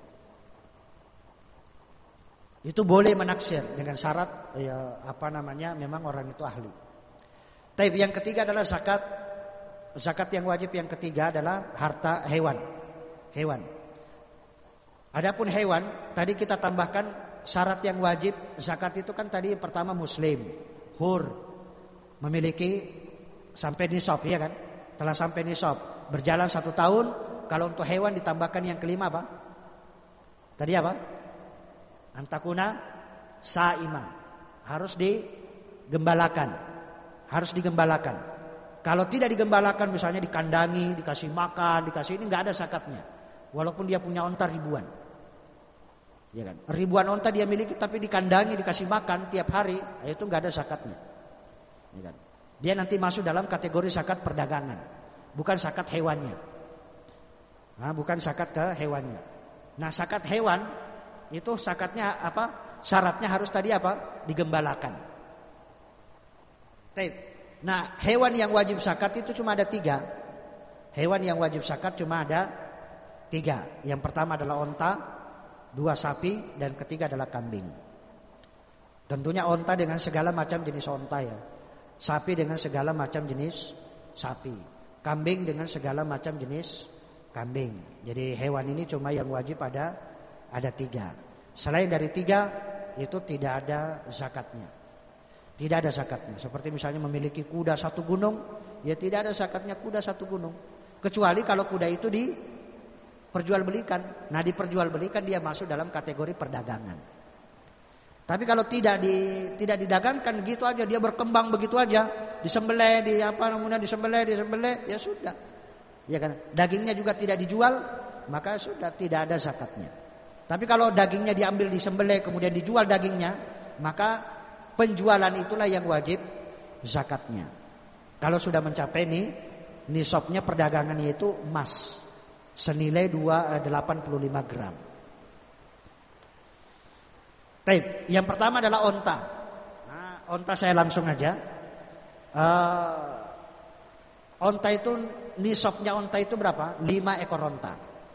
Itu boleh menaksir dengan syarat ya, apa namanya, memang orang itu ahli. Tapi yang ketiga adalah zakat. Zakat yang wajib yang ketiga adalah harta hewan. Hewan. Adapun hewan, tadi kita tambahkan syarat yang wajib zakat itu kan tadi pertama muslim, hur, memiliki sampai nisab, ya kan? Telah sampai nisab, berjalan satu tahun. Kalau untuk hewan ditambahkan yang kelima apa? Tadi apa? Antakuna saima, harus digembalakan, harus digembalakan. Kalau tidak digembalakan, misalnya dikandangi, dikasih makan, dikasih ini, nggak ada zakatnya. Walaupun dia punya onta ribuan, ya kan? Ribuan onta dia miliki, tapi dikandangi, dikasih makan tiap hari, itu nggak ada zakatnya. Ya kan? Dia nanti masuk dalam kategori zakat perdagangan, bukan zakat hewannya. Nah, bukan zakat ke hewannya. Nah, zakat hewan itu zakatnya apa? Syaratnya harus tadi apa? Digembalakan. Baik. Nah, hewan yang wajib zakat itu cuma ada tiga. Hewan yang wajib zakat cuma ada tiga. Yang pertama adalah onta, dua sapi, dan ketiga adalah kambing. Tentunya onta dengan segala macam jenis onta ya. Sapi dengan segala macam jenis sapi. Kambing dengan segala macam jenis kambing. Jadi hewan ini cuma yang wajib ada ada tiga. Selain dari tiga itu tidak ada zakatnya. Tidak ada zakatnya. Seperti misalnya memiliki kuda satu gunung, ya tidak ada zakatnya kuda satu gunung. Kecuali kalau kuda itu diperjualbelikan. Nah, diperjualbelikan dia masuk dalam kategori perdagangan. Tapi kalau tidak di tidak didagangkan gitu aja, dia berkembang begitu aja, disembelih, di apa namanya disembelih, disembelih, ya sudah. Ya kan? Dagingnya juga tidak dijual, maka sudah tidak ada zakatnya. Tapi kalau dagingnya diambil disembelih kemudian dijual dagingnya, maka penjualan itulah yang wajib zakatnya. Kalau sudah mencapai nih nisabnya perdagangannya itu emas senilai delapan puluh lima gram. Baik, yang pertama adalah onta. Nah, onta saya langsung aja. Uh, onta itu nisabnya onta itu berapa? lima ekor onta.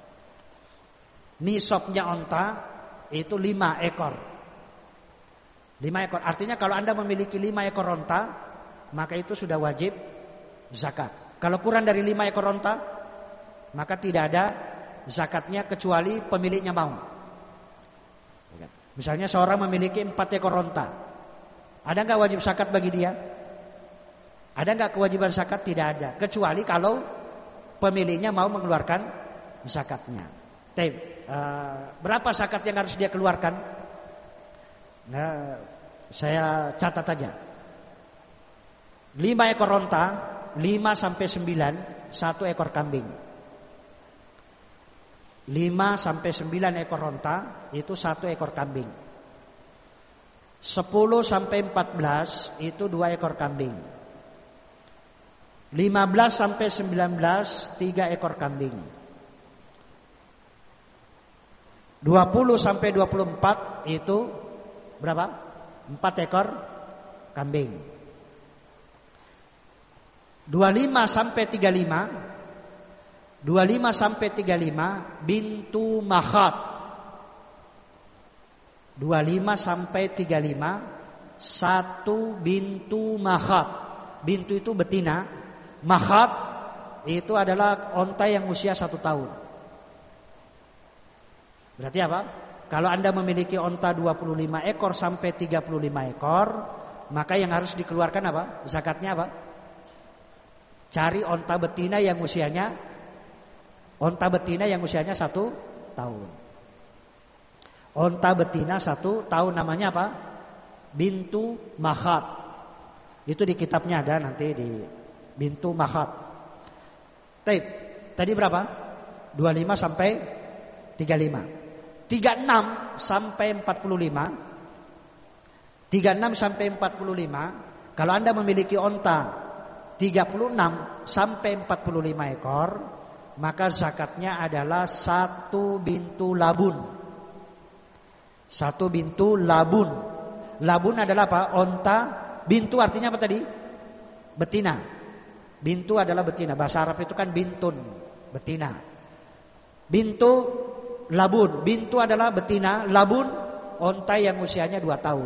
Nisabnya onta itu lima ekor. lima ekor. Artinya kalau Anda memiliki lima ekor onta, maka itu sudah wajib zakat. Kalau kurang dari lima ekor onta, maka tidak ada zakatnya kecuali pemiliknya mau. Misalnya seorang memiliki empat ekor onta, ada nggak wajib zakat bagi dia? Ada nggak kewajiban zakat? Tidak ada, kecuali kalau pemiliknya mau mengeluarkan zakatnya. Tapi, uh, berapa zakat yang harus dia keluarkan? Nah, saya catat aja. Lima ekor onta, lima sampai sembilan, satu ekor kambing. Lima sampai sembilan ekor onta itu satu ekor kambing. Sepuluh sampai empat belas itu dua ekor kambing. Lima belas sampai sembilan belas tiga ekor kambing. Dua puluh sampai dua puluh empat itu berapa? Empat ekor kambing. Dua puluh lima sampai tiga puluh lima, dua puluh lima sampai tiga puluh lima bintu makhat. Dua puluh lima sampai tiga puluh lima satu bintu makhat. Bintu itu betina, makhat itu adalah onta yang usia satu tahun. Berarti apa? Kalau Anda memiliki onta dua puluh lima ekor sampai tiga puluh lima ekor, maka yang harus dikeluarkan apa? Zakatnya apa? Cari onta betina yang usianya onta betina yang usianya satu tahun. Onta betina satu tahun namanya apa? Bintu makhat. Itu di kitabnya ada nanti di bintu makhat. Taib. Tadi berapa? dua puluh lima sampai tiga puluh lima. tiga puluh enam sampai empat puluh lima. tiga puluh enam sampai empat puluh lima. Kalau Anda memiliki onta tiga puluh enam sampai empat puluh lima ekor, maka zakatnya adalah satu bintu labun. Satu bintu labun. Labun adalah apa? Onta. Bintu artinya apa tadi? Betina. Bintu adalah betina. Bahasa Arab itu kan bintun, betina. Bintu labun. Bintu adalah betina. Labun onta yang usianya dua tahun.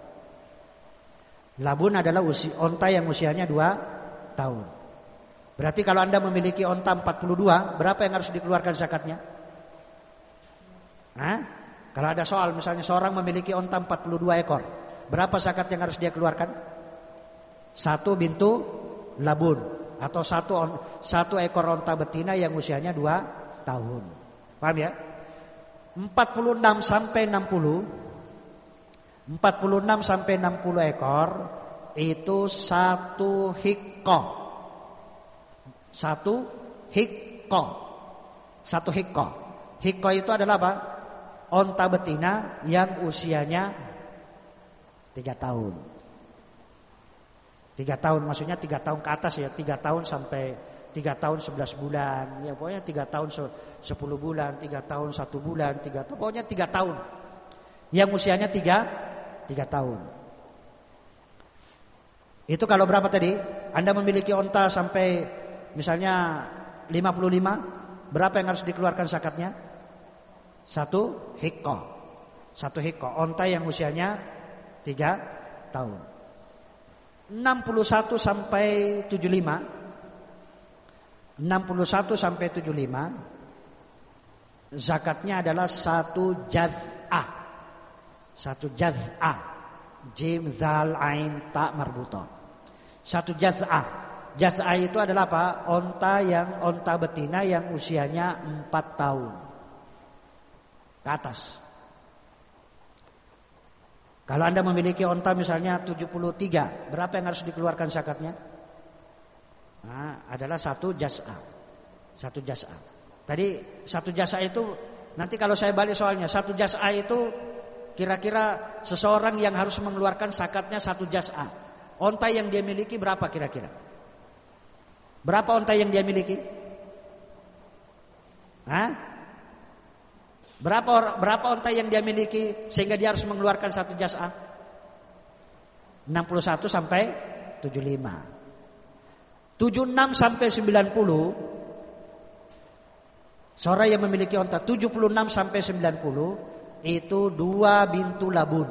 Labun adalah usi, onta yang usianya dua tahun. Berarti kalau Anda memiliki onta empat puluh dua, berapa yang harus dikeluarkan zakatnya? Hah? Kalau ada soal misalnya seorang memiliki onta empat puluh dua ekor, berapa zakat yang harus dia keluarkan? Satu bintu labun atau satu on, satu ekor onta betina yang usianya dua tahun. Paham ya? empat puluh enam sampai enam puluh empat puluh enam sampai enam puluh ekor itu satu hikko. Satu hikko. Satu hikko. Hikko itu adalah apa? Onta betina yang usianya tiga tahun. Tiga tahun maksudnya tiga tahun ke atas ya. Tiga tahun sampai tiga tahun sebelas bulan. Ya pokoknya tiga tahun sepuluh bulan. Tiga tahun satu bulan. Tiga tahun, pokoknya tiga tahun. Yang usianya tiga, tiga tahun. Itu kalau berapa tadi? Anda memiliki onta sampai misalnya lima puluh lima, berapa yang harus dikeluarkan zakatnya? Satu hikko. Satu hikko. Onta yang usianya tiga tahun. enam puluh satu sampai tujuh puluh lima. enam puluh satu sampai tujuh puluh lima. Zakatnya adalah satu jaz'ah. Satu jaz'ah. Jim zal ain ta marbuto. Satu jaz'ah. Jaz'a itu adalah apa? Onta yang onta betina yang usianya empat tahun ke atas. Kalau Anda memiliki onta misalnya tujuh puluh tiga, berapa yang harus dikeluarkan zakatnya? Nah, adalah satu jaz'a. Satu jaz'a. Tadi satu jaz'a itu, nanti kalau saya balik soalnya, satu jaz'a itu kira-kira seseorang yang harus mengeluarkan zakatnya satu jaz'a. Onta yang dia miliki berapa kira-kira? Berapa onta yang dia miliki? Hah? Berapa berapa onta yang dia miliki sehingga dia harus mengeluarkan satu jaz'a? enam puluh satu sampai tujuh puluh lima. tujuh puluh enam sampai sembilan puluh. Seorang yang memiliki onta tujuh puluh enam sampai sembilan puluh itu dua bintu labun.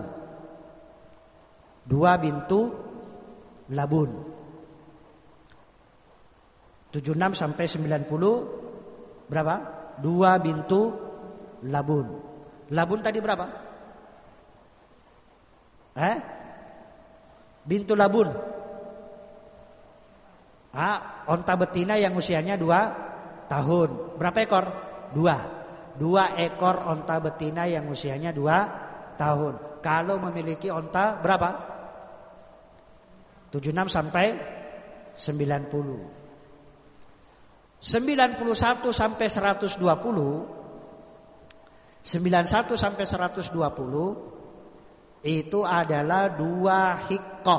Dua bintu labun. tujuh puluh enam sampai sembilan puluh berapa? Dua bintu labun. Labun tadi berapa? Eh? Bintu labun. Ah, onta betina yang usianya dua tahun. Berapa ekor? Dua. Dua ekor onta betina yang usianya dua tahun. Kalau memiliki onta berapa? tujuh puluh enam sampai sembilan puluh. sembilan puluh satu sampai seratus dua puluh. sembilan puluh satu sampai seratus dua puluh itu adalah dua hikkoh.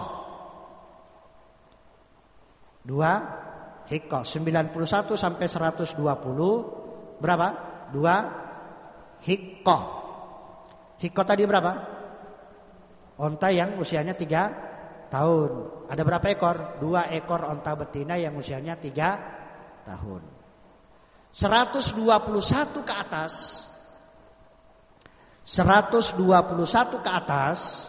Dua hikkoh. sembilan puluh satu sampai seratus dua puluh berapa? Dua hikkoh. Hikkoh tadi berapa? Onta yang usianya tiga tahun. Ada berapa ekor? Dua ekor onta betina yang usianya tiga tahun. seratus dua puluh satu ke atas. seratus dua puluh satu ke atas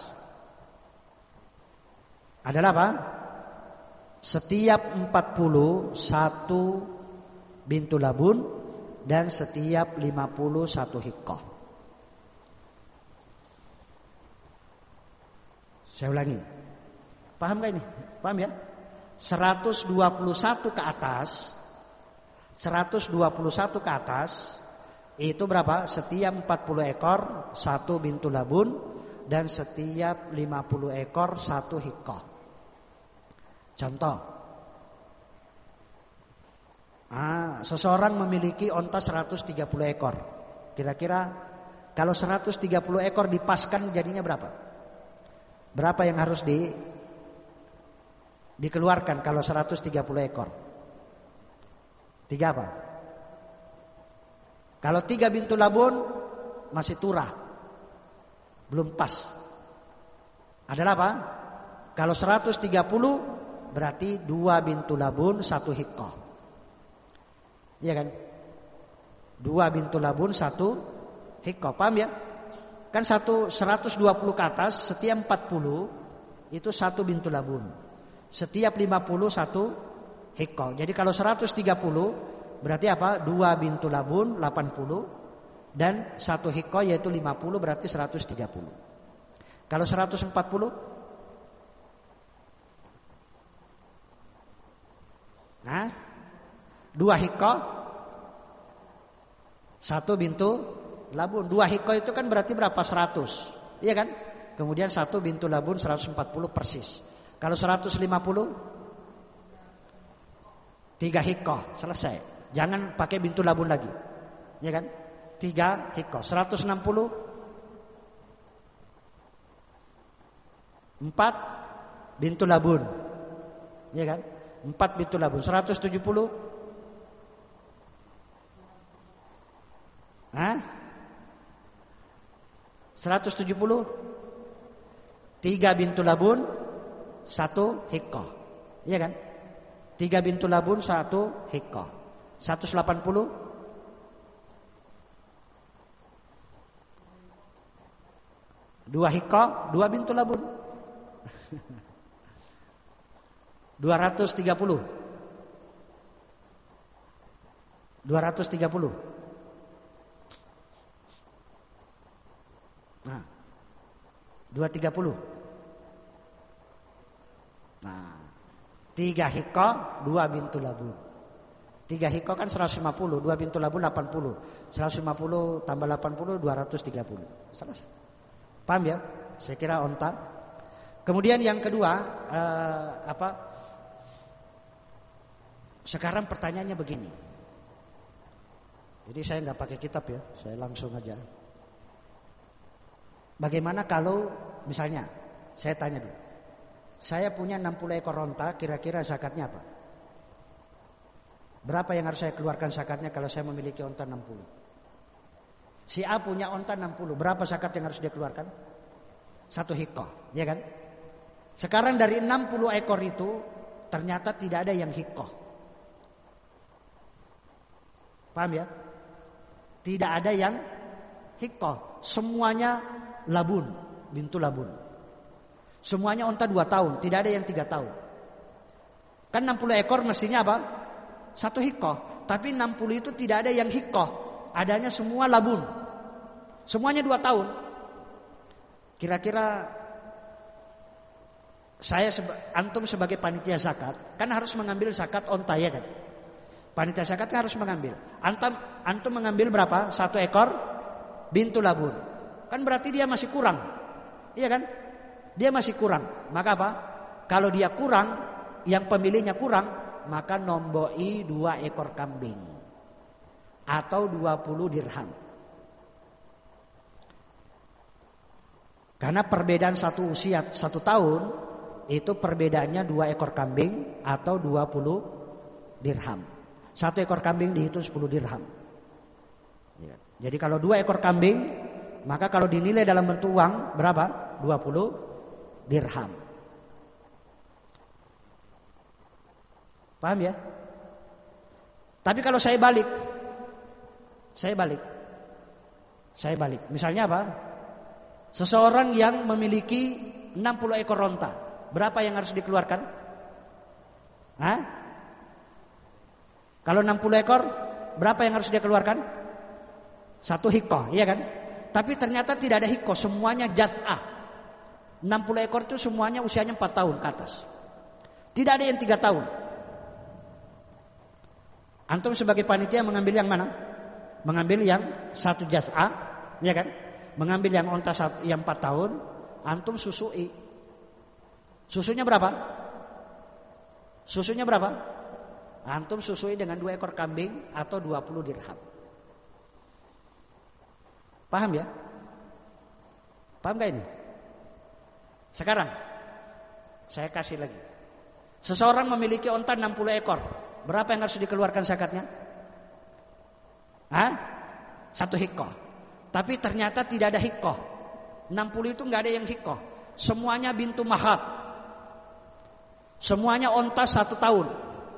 adalah apa? Setiap empat puluh satu bintu labun dan setiap lima puluh satu hikkoh. Saya ulangi. Paham gak ini? Paham ya? seratus dua puluh satu ke atas, seratus dua puluh satu ke atas itu berapa? Setiap empat puluh ekor satu bintu labun dan setiap lima puluh ekor satu hikkoh. Contoh, ah, seseorang memiliki onta seratus tiga puluh ekor. Kira-kira kalau seratus tiga puluh ekor dipaskan jadinya berapa? Berapa yang harus di dikeluarkan kalau seratus tiga puluh ekor? Tiga apa? Kalau tiga bintu labun masih turah, belum pas. Adalah apa? Kalau seratus tiga puluh berarti dua bintu labun satu hikkoh. Iya kan? Dua bintu labun satu hikkoh. Paham ya? Kan satu seratus dua puluh ke atas, setiap empat puluh itu satu bintu labun. Setiap lima puluh satu hikkoh. Jadi kalau seratus tiga puluh berarti apa? Dua bintu labun delapan puluh dan satu hikkoh yaitu lima puluh berarti seratus tiga puluh. Kalau seratus empat puluh, nah, dua hikkoh satu bintu labun. Dua hikkoh itu kan berarti berapa? seratus. Iya kan? Kemudian satu bintu labun seratus empat puluh persis. Kalau seratus lima puluh tiga hikkoh selesai. Jangan pakai bintu labun lagi. Ya kan? Tiga hikkoh. seratus enam puluh empat bintu labun. Ya kan? Empat bintu labun. seratus tujuh puluh Hah? seratus tujuh puluh tiga bintu labun satu hikkoh. Ya kan? Tiga bintu labun satu hikkoh. seratus delapan puluh dua hikkoh, dua bintu labun. dua ratus tiga puluh dua ratus tiga puluh. Nah, dua ratus tiga puluh. Nah, Tiga hikko, dua bintu labun. Tiga hikko kan seratus lima puluh, dua bintu labun delapan puluh. seratus lima puluh tambah delapan puluh, dua ratus tiga puluh. Selesai. Paham ya? Saya kira onta. Kemudian yang kedua, eh, apa? Sekarang pertanyaannya begini. Jadi saya nggak pakai kitab ya, saya langsung aja. Bagaimana kalau misalnya saya tanya dulu, saya punya enam puluh ekor onta, kira-kira zakatnya apa? Berapa yang harus saya keluarkan zakatnya kalau saya memiliki onta enam puluh? Si A punya onta enam puluh, berapa zakat yang harus dia keluarkan? Satu hikkoh, ya kan? Sekarang dari enam puluh ekor itu ternyata tidak ada yang hikkoh. Paham ya? Tidak ada yang hikkoh, semuanya labun, bintu labun. Semuanya onta dua tahun, tidak ada yang tiga tahun. Kan enam puluh ekor mestinya apa? Satu hikkoh. Tapi enam puluh itu tidak ada yang hikkoh, adanya semua labun. Semuanya dua tahun. Kira-kira saya seba, antum sebagai panitia zakat kan harus mengambil zakat onta ya kan? Panitia zakat kan harus mengambil. Antum, antum mengambil berapa? Satu ekor bintu labun. Kan berarti dia masih kurang. Iya kan? Dia masih kurang. Maka apa? Kalau dia kurang, yang pemiliknya kurang, maka nomboi dua ekor kambing atau dua puluh dirham. Karena perbedaan satu usia satu tahun itu perbedaannya dua ekor kambing atau dua puluh dirham. Satu ekor kambing dihitung sepuluh dirham. Jadi kalau dua ekor kambing, maka kalau dinilai dalam bentuk uang berapa? dua puluh dirham. Paham ya? Tapi kalau saya balik, saya balik, saya balik. Misalnya apa? Seseorang yang memiliki enam puluh ekor onta, berapa yang harus dikeluarkan? Hah? Kalau enam puluh ekor, berapa yang harus dia keluarkan? Satu hikkoh, iya kan? Tapi ternyata tidak ada hikkoh, semuanya jaz'ah. enam puluh ekor itu semuanya usianya empat tahun ke atas. Tidak ada yang tiga tahun. Antum sebagai panitia mengambil yang mana? Mengambil yang satu jaz'ah, iya kan? Mengambil yang onta yang empat tahun, antum susui. Susunya berapa? Susunya berapa? Antum susui dengan dua ekor kambing atau dua puluh dirham. Paham ya? Paham gak ini? Sekarang saya kasih lagi. Seseorang memiliki onta enam puluh ekor, berapa yang harus dikeluarkan zakatnya? Hah? Satu hikkoh. Tapi ternyata tidak ada hikkoh. enam puluh itu gak ada yang hikkoh. Semuanya bintu mahab. Semuanya onta satu tahun.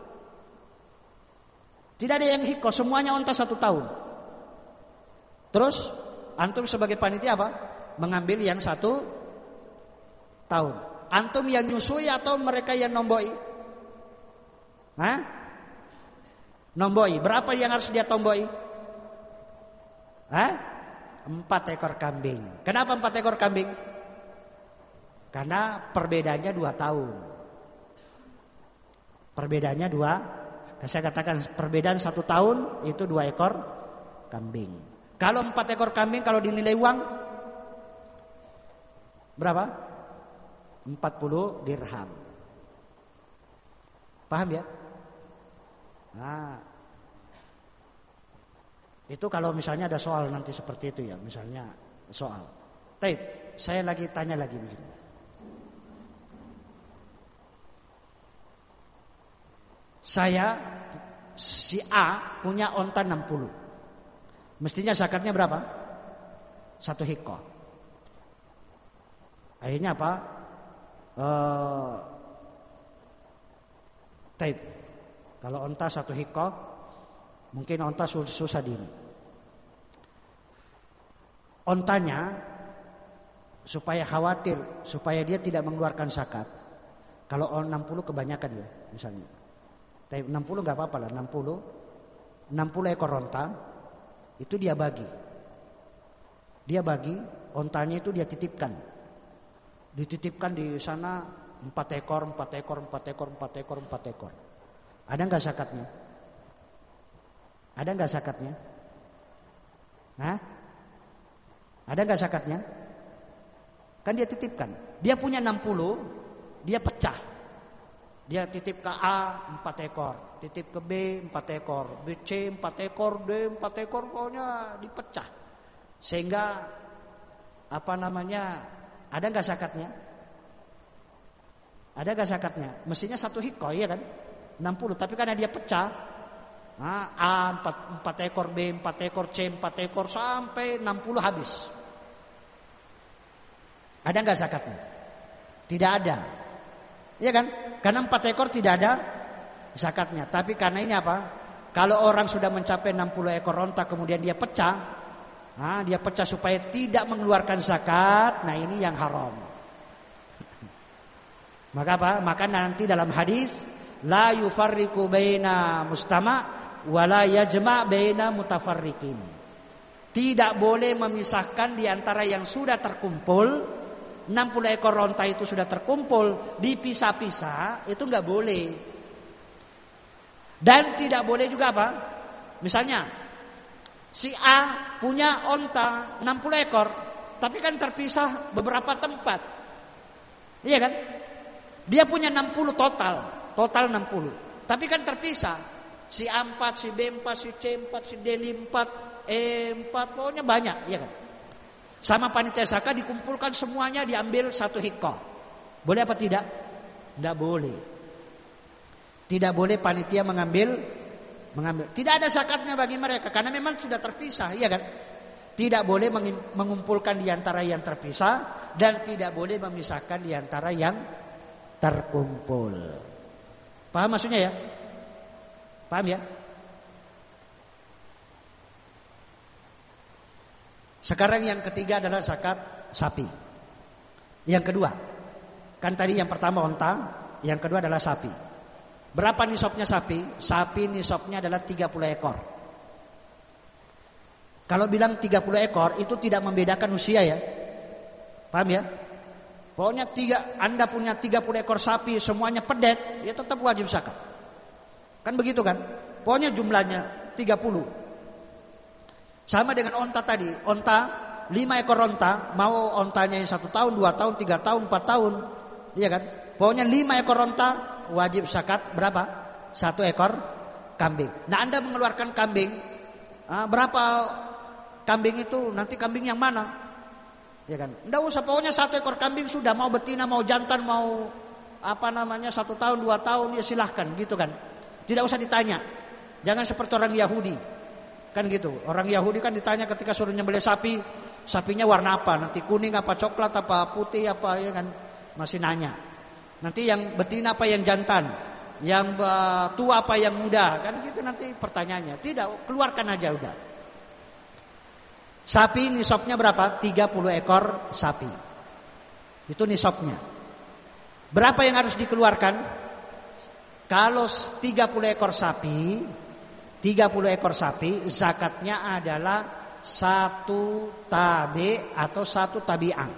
Tidak ada yang hikkoh, semuanya onta satu tahun. Terus antum sebagai panitia apa? Mengambil yang satu tahun. Antum yang nyusui atau mereka yang nomboi? Hah? Nomboi. Berapa yang harus dia tomboi? Hah? Empat ekor kambing. Kenapa empat ekor kambing? Karena perbedaannya dua tahun. Perbedaannya dua. Saya katakan perbedaan satu tahun itu dua ekor kambing. Kalau empat ekor kambing kalau dinilai uang berapa? empat puluh dirham. Paham ya? Nah, itu kalau misalnya ada soal nanti seperti itu ya, misalnya soal. Taib, saya lagi tanya lagi begini. Saya si A punya onta enam puluh. Mestinya zakatnya berapa? Satu hikkoh. Akhirnya apa? Uh, taib. Kalau onta satu hikkoh, mungkin onta susah dini. Ontanya supaya khawatir, supaya dia tidak mengeluarkan zakat. Kalau enam puluh kebanyakan ya, misalnya. Tapi enam puluh enggak apa-apa lah, enam puluh enam puluh ekor onta itu dia bagi. Dia bagi, ontanya itu dia titipkan. Dititipkan di sana Empat ekor, empat ekor, empat ekor, empat ekor, empat ekor. Ada nggak zakatnya? Ada nggak zakatnya? Hah? Ada nggak zakatnya? Kan dia titipkan. Dia punya enam puluh, dia pecah. Dia titip ke A empat ekor, titip ke B empat ekor, B C empat ekor, D empat ekor, pokoknya dipecah. Sehingga apa namanya? Ada nggak zakatnya? Ada nggak zakatnya? Mestinya satu hikoh, ya kan? enam puluh, tapi karena dia pecah, nah, A empat, empat ekor, B empat ekor, C empat ekor, sampai enam puluh habis. Ada nggak zakatnya? Tidak ada, iya kan? Karena empat ekor tidak ada zakatnya. Tapi karena ini apa? Kalau orang sudah mencapai enam puluh ekor onta kemudian dia pecah, nah, dia pecah supaya tidak mengeluarkan zakat. Nah, ini yang haram. Maka apa? Maka nanti dalam hadis la yufarriqu baina mustama wa la yajma' baina mutafarriqin. Tidak boleh memisahkan di antara yang sudah terkumpul. enam puluh ekor onta itu sudah terkumpul, dipisah-pisah, itu enggak boleh. Dan tidak boleh juga apa? Misalnya si A punya onta enam puluh ekor, tapi kan terpisah beberapa tempat. Iya kan? Dia punya enam puluh total, total enam puluh. Tapi kan terpisah. Si A empat, si B empat, si C empat, si D empat, E empat, pokoknya banyak, iya kan? Sama panitia zakat dikumpulkan semuanya, diambil satu hikoh. Boleh apa tidak? Tidak boleh. Tidak boleh panitia mengambil mengambil. Tidak ada zakatnya bagi mereka karena memang sudah terpisah, iya kan? Tidak boleh mengumpulkan di antara yang terpisah dan tidak boleh memisahkan di antara yang terkumpul. Paham maksudnya ya? Paham ya? Sekarang yang ketiga adalah zakat sapi. Yang kedua, kan tadi yang pertama onta, yang kedua adalah sapi. Berapa nisabnya sapi? Sapi nisabnya adalah tiga puluh ekor. Kalau bilang tiga puluh ekor itu tidak membedakan usia ya. Paham ya? Pokoknya tiga, Anda punya tiga puluh ekor sapi semuanya pedet, ya tetap wajib zakat. Kan begitu kan? Pokoknya jumlahnya tiga puluh. Sama dengan onta tadi, onta lima ekor onta, mau ontanya yang satu tahun, dua tahun, tiga tahun, empat tahun, iya kan? Pokoknya lima ekor onta wajib zakat berapa? Satu ekor kambing. Nah, Anda mengeluarkan kambing, berapa kambing itu? Nanti kambing yang mana? Ya kan? Nggak usah, pokoknya satu ekor kambing sudah, mau betina, mau jantan, mau apa namanya satu tahun, dua tahun, ya silahkan, gitu kan? Tidak usah ditanya. Jangan seperti orang Yahudi. Kan gitu, orang Yahudi kan ditanya ketika suruh nyembelih sapi, sapinya warna apa? Nanti kuning apa, coklat apa, putih apa, ya kan? Masih nanya. Nanti yang betina apa, yang jantan, yang tua apa, yang muda, kan gitu nanti pertanyaannya. Tidak, keluarkan aja udah. Sapi nisabnya berapa? tiga puluh ekor sapi. Itu nisabnya. Berapa yang harus dikeluarkan? Kalau tiga puluh ekor sapi, tiga puluh ekor sapi, zakatnya adalah satu tabi atau satu tabi'ah.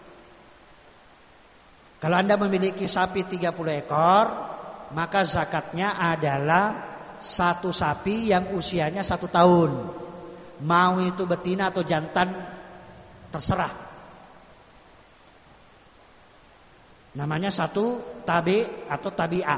Kalau Anda memiliki sapi tiga puluh ekor, maka zakatnya adalah satu sapi yang usianya satu tahun. Mau itu betina atau jantan, terserah. Namanya satu tabi atau tabi'ah.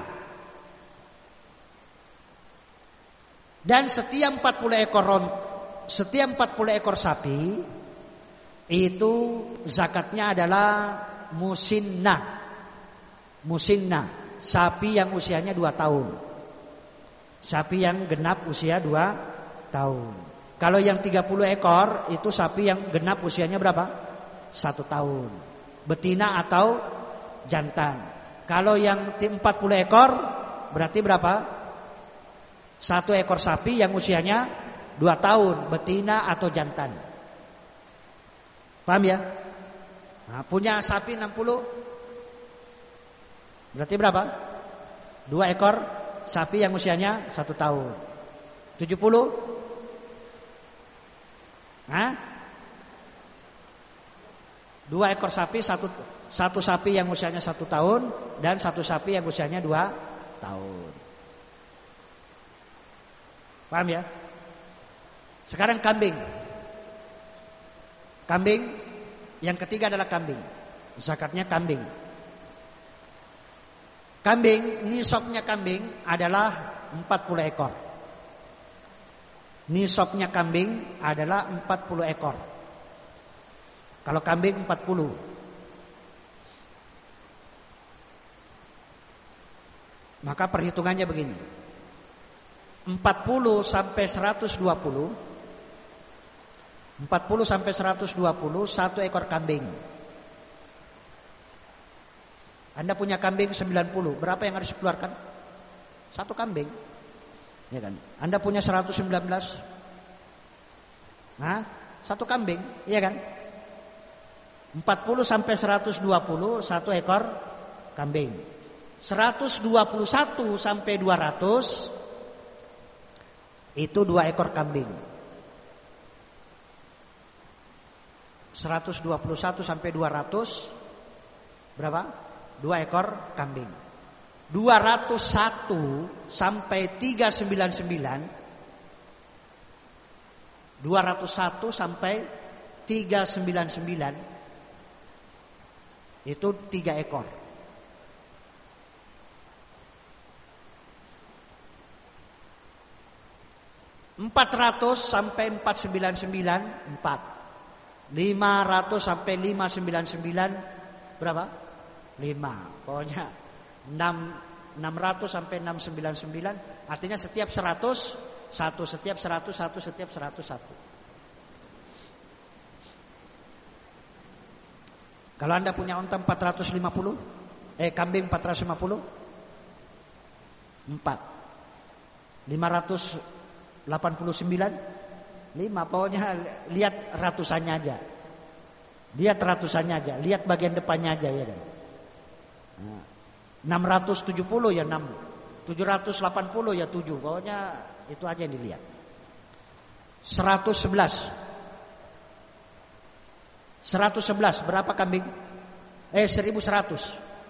Dan setiap empat puluh ekor setiap empat puluh ekor sapi itu zakatnya adalah musinnah. Musinnah, sapi yang usianya dua tahun. Sapi yang genap usia dua tahun. Kalau yang tiga puluh ekor itu sapi yang genap usianya berapa? satu tahun. Betina atau jantan. Kalau yang empat puluh ekor berarti berapa? Satu ekor sapi yang usianya dua tahun, betina atau jantan. Paham ya? Nah, punya sapi enam puluh, berarti berapa? Dua ekor sapi yang usianya satu tahun. tujuh puluh? Hah? Dua ekor sapi, satu satu sapi yang usianya satu tahun dan satu sapi yang usianya dua tahun. Paham ya? Sekarang kambing. Kambing yang ketiga adalah kambing. Zakatnya kambing. Kambing, nisabnya kambing adalah empat puluh ekor. Nisabnya kambing adalah empat puluh ekor. Kalau kambing empat puluh. Maka perhitungannya begini. empat puluh sampai seratus dua puluh. empat puluh sampai seratus dua puluh satu ekor kambing. Anda punya kambing sembilan puluh, berapa yang harus dikeluarkan? Satu kambing. Ya kan? Anda punya seratus sembilan belas. Nah, satu kambing, iya kan? empat puluh sampai seratus dua puluh satu ekor kambing. seratus dua puluh satu sampai dua ratus itu dua ekor kambing. seratus dua puluh satu sampai dua ratus berapa? Dua ekor kambing. dua ratus satu sampai tiga ratus sembilan puluh sembilan. dua ratus satu sampai tiga ratus sembilan puluh sembilan itu tiga ekor. empat ratus sampai empat ratus sembilan puluh sembilan empat. lima ratus sampai lima ratus sembilan puluh sembilan berapa? lima. Pokoknya enam enam ratus sampai enam ratus sembilan puluh sembilan, artinya setiap seratus satu, setiap seratus satu, setiap seratus satu. Kalau Anda punya unta empat ratus lima puluh, eh kambing empat ratus lima puluh, empat. lima ratus delapan puluh sembilan, lima. Pokoknya lihat ratusannya aja. Lihat ratusannya aja, lihat bagian depannya aja ya kan. Nah, enam ratus tujuh puluh ya enam, tujuh ratus delapan puluh ya tujuh. Pokoknya itu aja yang dilihat. seratus sebelas. seratus sebelas berapa kambing? Eh seribu seratus.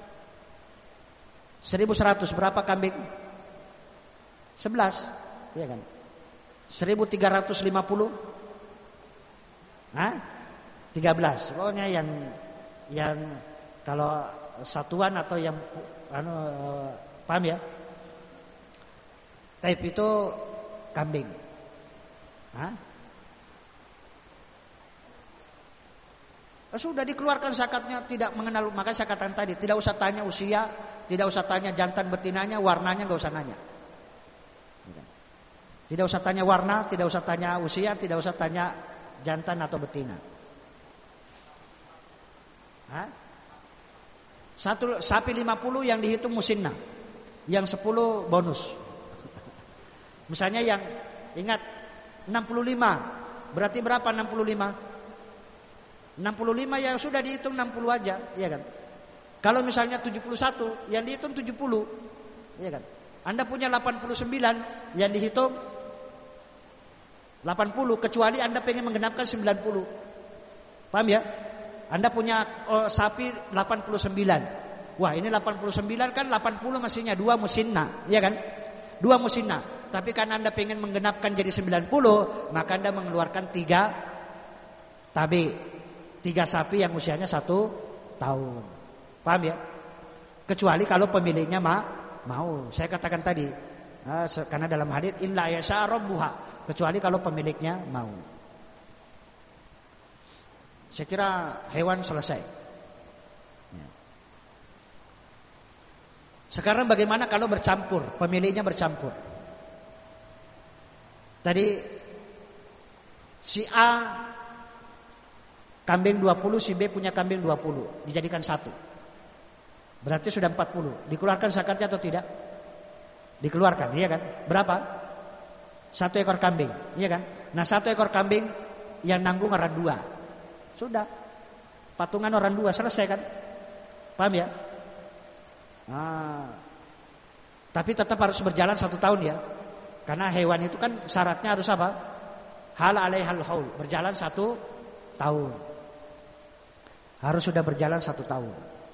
seribu seratus berapa kambing? sebelas, iya kan? seribu tiga ratus lima puluh. Hah? tiga belas. Pokoknya yang yang kalau satuan atau yang anu, paham ya? Type itu kambing. Hah? Sudah dikeluarkan zakatnya, tidak mengenal, maka saya katakan tadi tidak usah tanya usia, tidak usah tanya jantan betinanya, warnanya nggak usah nanya. Tidak usah tanya warna, tidak usah tanya usia, tidak usah tanya jantan atau betina. Hah? Satu sapi lima puluh yang dihitung musinna, yang sepuluh bonus. Misalnya yang ingat enam puluh lima, berarti berapa enam puluh lima? enam puluh lima ya sudah dihitung enam puluh aja, ya kan? Kalau misalnya tujuh puluh satu yang dihitung tujuh puluh, ya kan? Anda punya delapan puluh sembilan yang dihitung delapan puluh, kecuali Anda pengen menggenapkan sembilan puluh. Paham ya? Anda punya oh, sapi delapan puluh sembilan. Wah, ini delapan puluh sembilan kan delapan puluh mestinya dua musinna, ya kan? Dua musinna. Tapi kan Anda pengen menggenapkan jadi sembilan puluh, maka Anda mengeluarkan tiga tabi. Tiga sapi yang usianya satu tahun. Paham ya? Kecuali kalau pemiliknya ma, mau. Saya katakan tadi, nah, karena dalam hadits illa yasha rabbuha, kecuali kalau pemiliknya mau. Saya kira hewan selesai. Ya. Sekarang bagaimana kalau bercampur, pemiliknya bercampur? Tadi si A kambing dua puluh, si B punya kambing dua puluh, dijadikan satu. Berarti sudah empat puluh. Dikeluarkan zakatnya atau tidak? Dikeluarkan, iya kan? Berapa? Satu ekor kambing, iya kan? Nah, satu ekor kambing yang nanggung orang dua. Sudah. Patungan orang dua, selesai kan? Paham ya? Nah, tapi tetap harus berjalan satu tahun ya. Karena hewan itu kan syaratnya harus apa? Hal alaihal haul, berjalan satu tahun. Harus sudah berjalan satu tahun.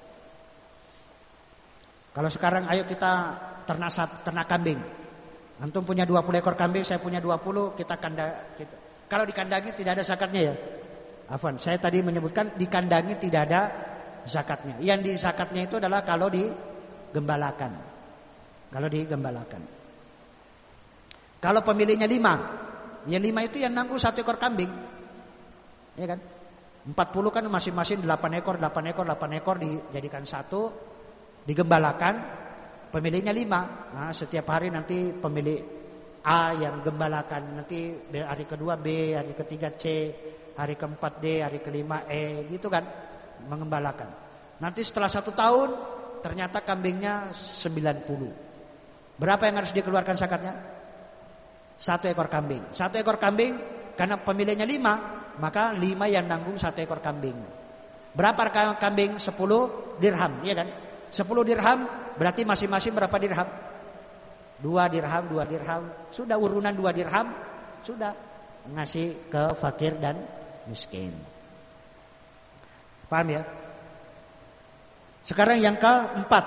Kalau sekarang ayo kita ternak ternak kambing. Antum punya dua puluh ekor kambing, saya punya dua puluh, kita kandang kita. Kalau dikandangi tidak ada zakatnya ya. Afwan, saya tadi menyebutkan dikandangi tidak ada zakatnya. Yang di zakatnya itu adalah kalau digembalakan. Kalau digembalakan. Kalau pemiliknya lima, yang lima itu yang nanggung satu ekor kambing. Ya kan? empat puluh kan masing-masing delapan ekor, delapan ekor, delapan ekor dijadikan satu, digembalakan, pemiliknya lima. Nah, setiap hari nanti pemilik A yang gembalakan, nanti hari kedua B, hari ketiga C, hari keempat D, hari kelima E, gitu kan, mengembalakan. Nanti setelah satu tahun ternyata kambingnya sembilan puluh. Berapa yang harus dikeluarkan zakatnya? Satu ekor kambing. Satu ekor kambing karena pemiliknya lima, maka lima yang nanggung satu ekor kambing. Berapa kambing? Sepuluh dirham, ya kan? Sepuluh dirham berarti masing-masing berapa dirham? Dua dirham, dua dirham. Sudah urunan dua dirham, sudah ngasih ke fakir dan miskin. Paham ya? Sekarang yang keempat.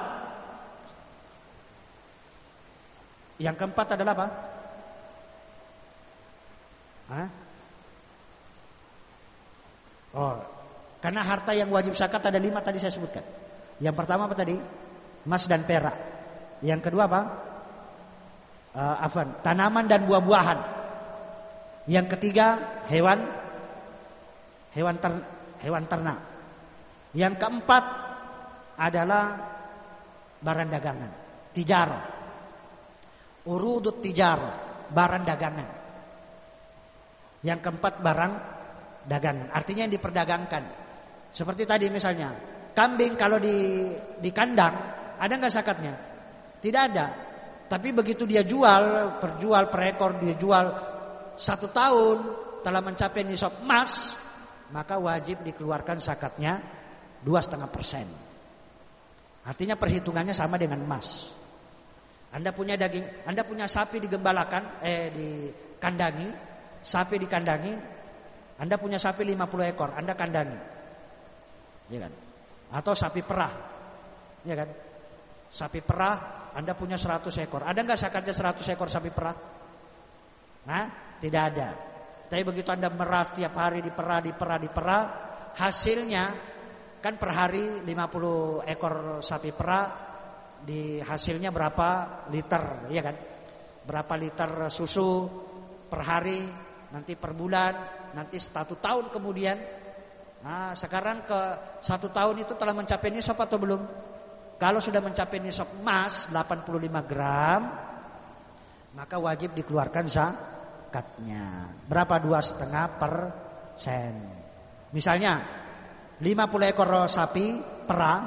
Yang keempat adalah apa? Hah? Oh, karena harta yang wajib zakat ada lima tadi saya sebutkan. Yang pertama apa tadi? Emas dan perak. Yang kedua apa? Uh, afan, tanaman dan buah-buahan. Yang ketiga hewan, hewan ter, hewan ternak. Yang keempat adalah barang dagangan, tijarah, urudut tijarah, barang dagangan. Yang keempat barang dagangan, artinya yang diperdagangkan. Seperti tadi misalnya, kambing kalau di di kandang ada nggak zakatnya? Tidak ada. Tapi begitu dia jual, perjual per ekor dia jual satu tahun telah mencapai nisab emas, maka wajib dikeluarkan zakatnya dua setengah persen. Artinya perhitungannya sama dengan emas. Anda punya daging, Anda punya sapi digembalakan, eh dikandangi, sapi dikandangi. Anda punya sapi lima puluh ekor, Anda kandangi, ya kan? Atau sapi perah, ya kan? Sapi perah, Anda punya seratus ekor. Ada nggak zakatnya seratus ekor sapi perah? Nah, tidak ada. Tapi begitu Anda merah setiap hari diperah, diperah, diperah, hasilnya kan per hari lima puluh ekor sapi perah, di hasilnya berapa liter, ya kan? Berapa liter susu per hari, nanti per bulan, nanti satu tahun kemudian. Nah, sekarang ke satu tahun itu telah mencapai nisab atau belum? Kalau sudah mencapai nisab emas delapan puluh lima gram, maka wajib dikeluarkan zakatnya. Berapa? Dua setengah persen. Misalnya lima puluh ekor sapi perah,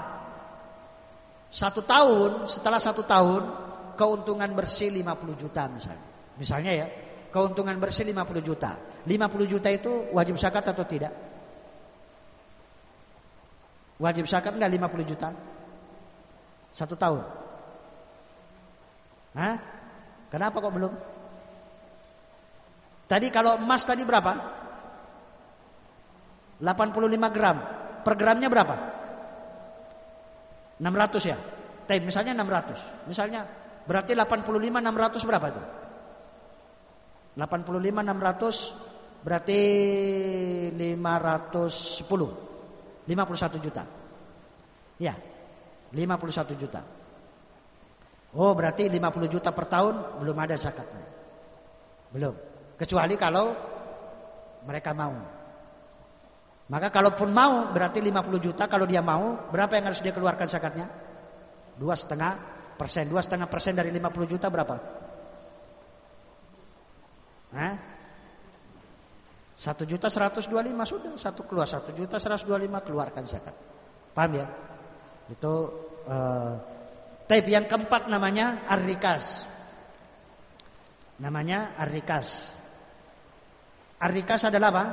satu tahun, setelah satu tahun keuntungan bersih lima puluh juta misalnya. Misalnya ya, keuntungan bersih lima puluh juta. lima puluh juta itu wajib zakat atau tidak? Wajib zakat enggak lima puluh juta? Satu tahun. Hah? Kenapa kok belum? Tadi kalau emas tadi berapa? delapan puluh lima gram. Per gramnya berapa? enam ratus ya? Tapi misalnya enam ratus. Misalnya berarti delapan puluh lima enam ratus berapa itu? delapan puluh lima enam ratus berarti lima ratus sepuluh. lima puluh satu juta. Ya. lima puluh satu juta. Oh, berarti lima puluh juta per tahun belum ada zakatnya. Belum. Kecuali kalau mereka mau. Maka kalaupun mau berarti lima puluh juta. Kalau dia mau, berapa yang harus dia keluarkan zakatnya? Dua setengah persen. Dua setengah persen dari lima puluh juta berapa? Hah? Satu juta seratus dua puluh lima sudah satu keluar satu juta seratus dua puluh lima keluarkan zakat. Paham ya? Itu uh, taib yang keempat namanya ar-rikas. Namanya ar-rikas. Ar-rikas adalah apa?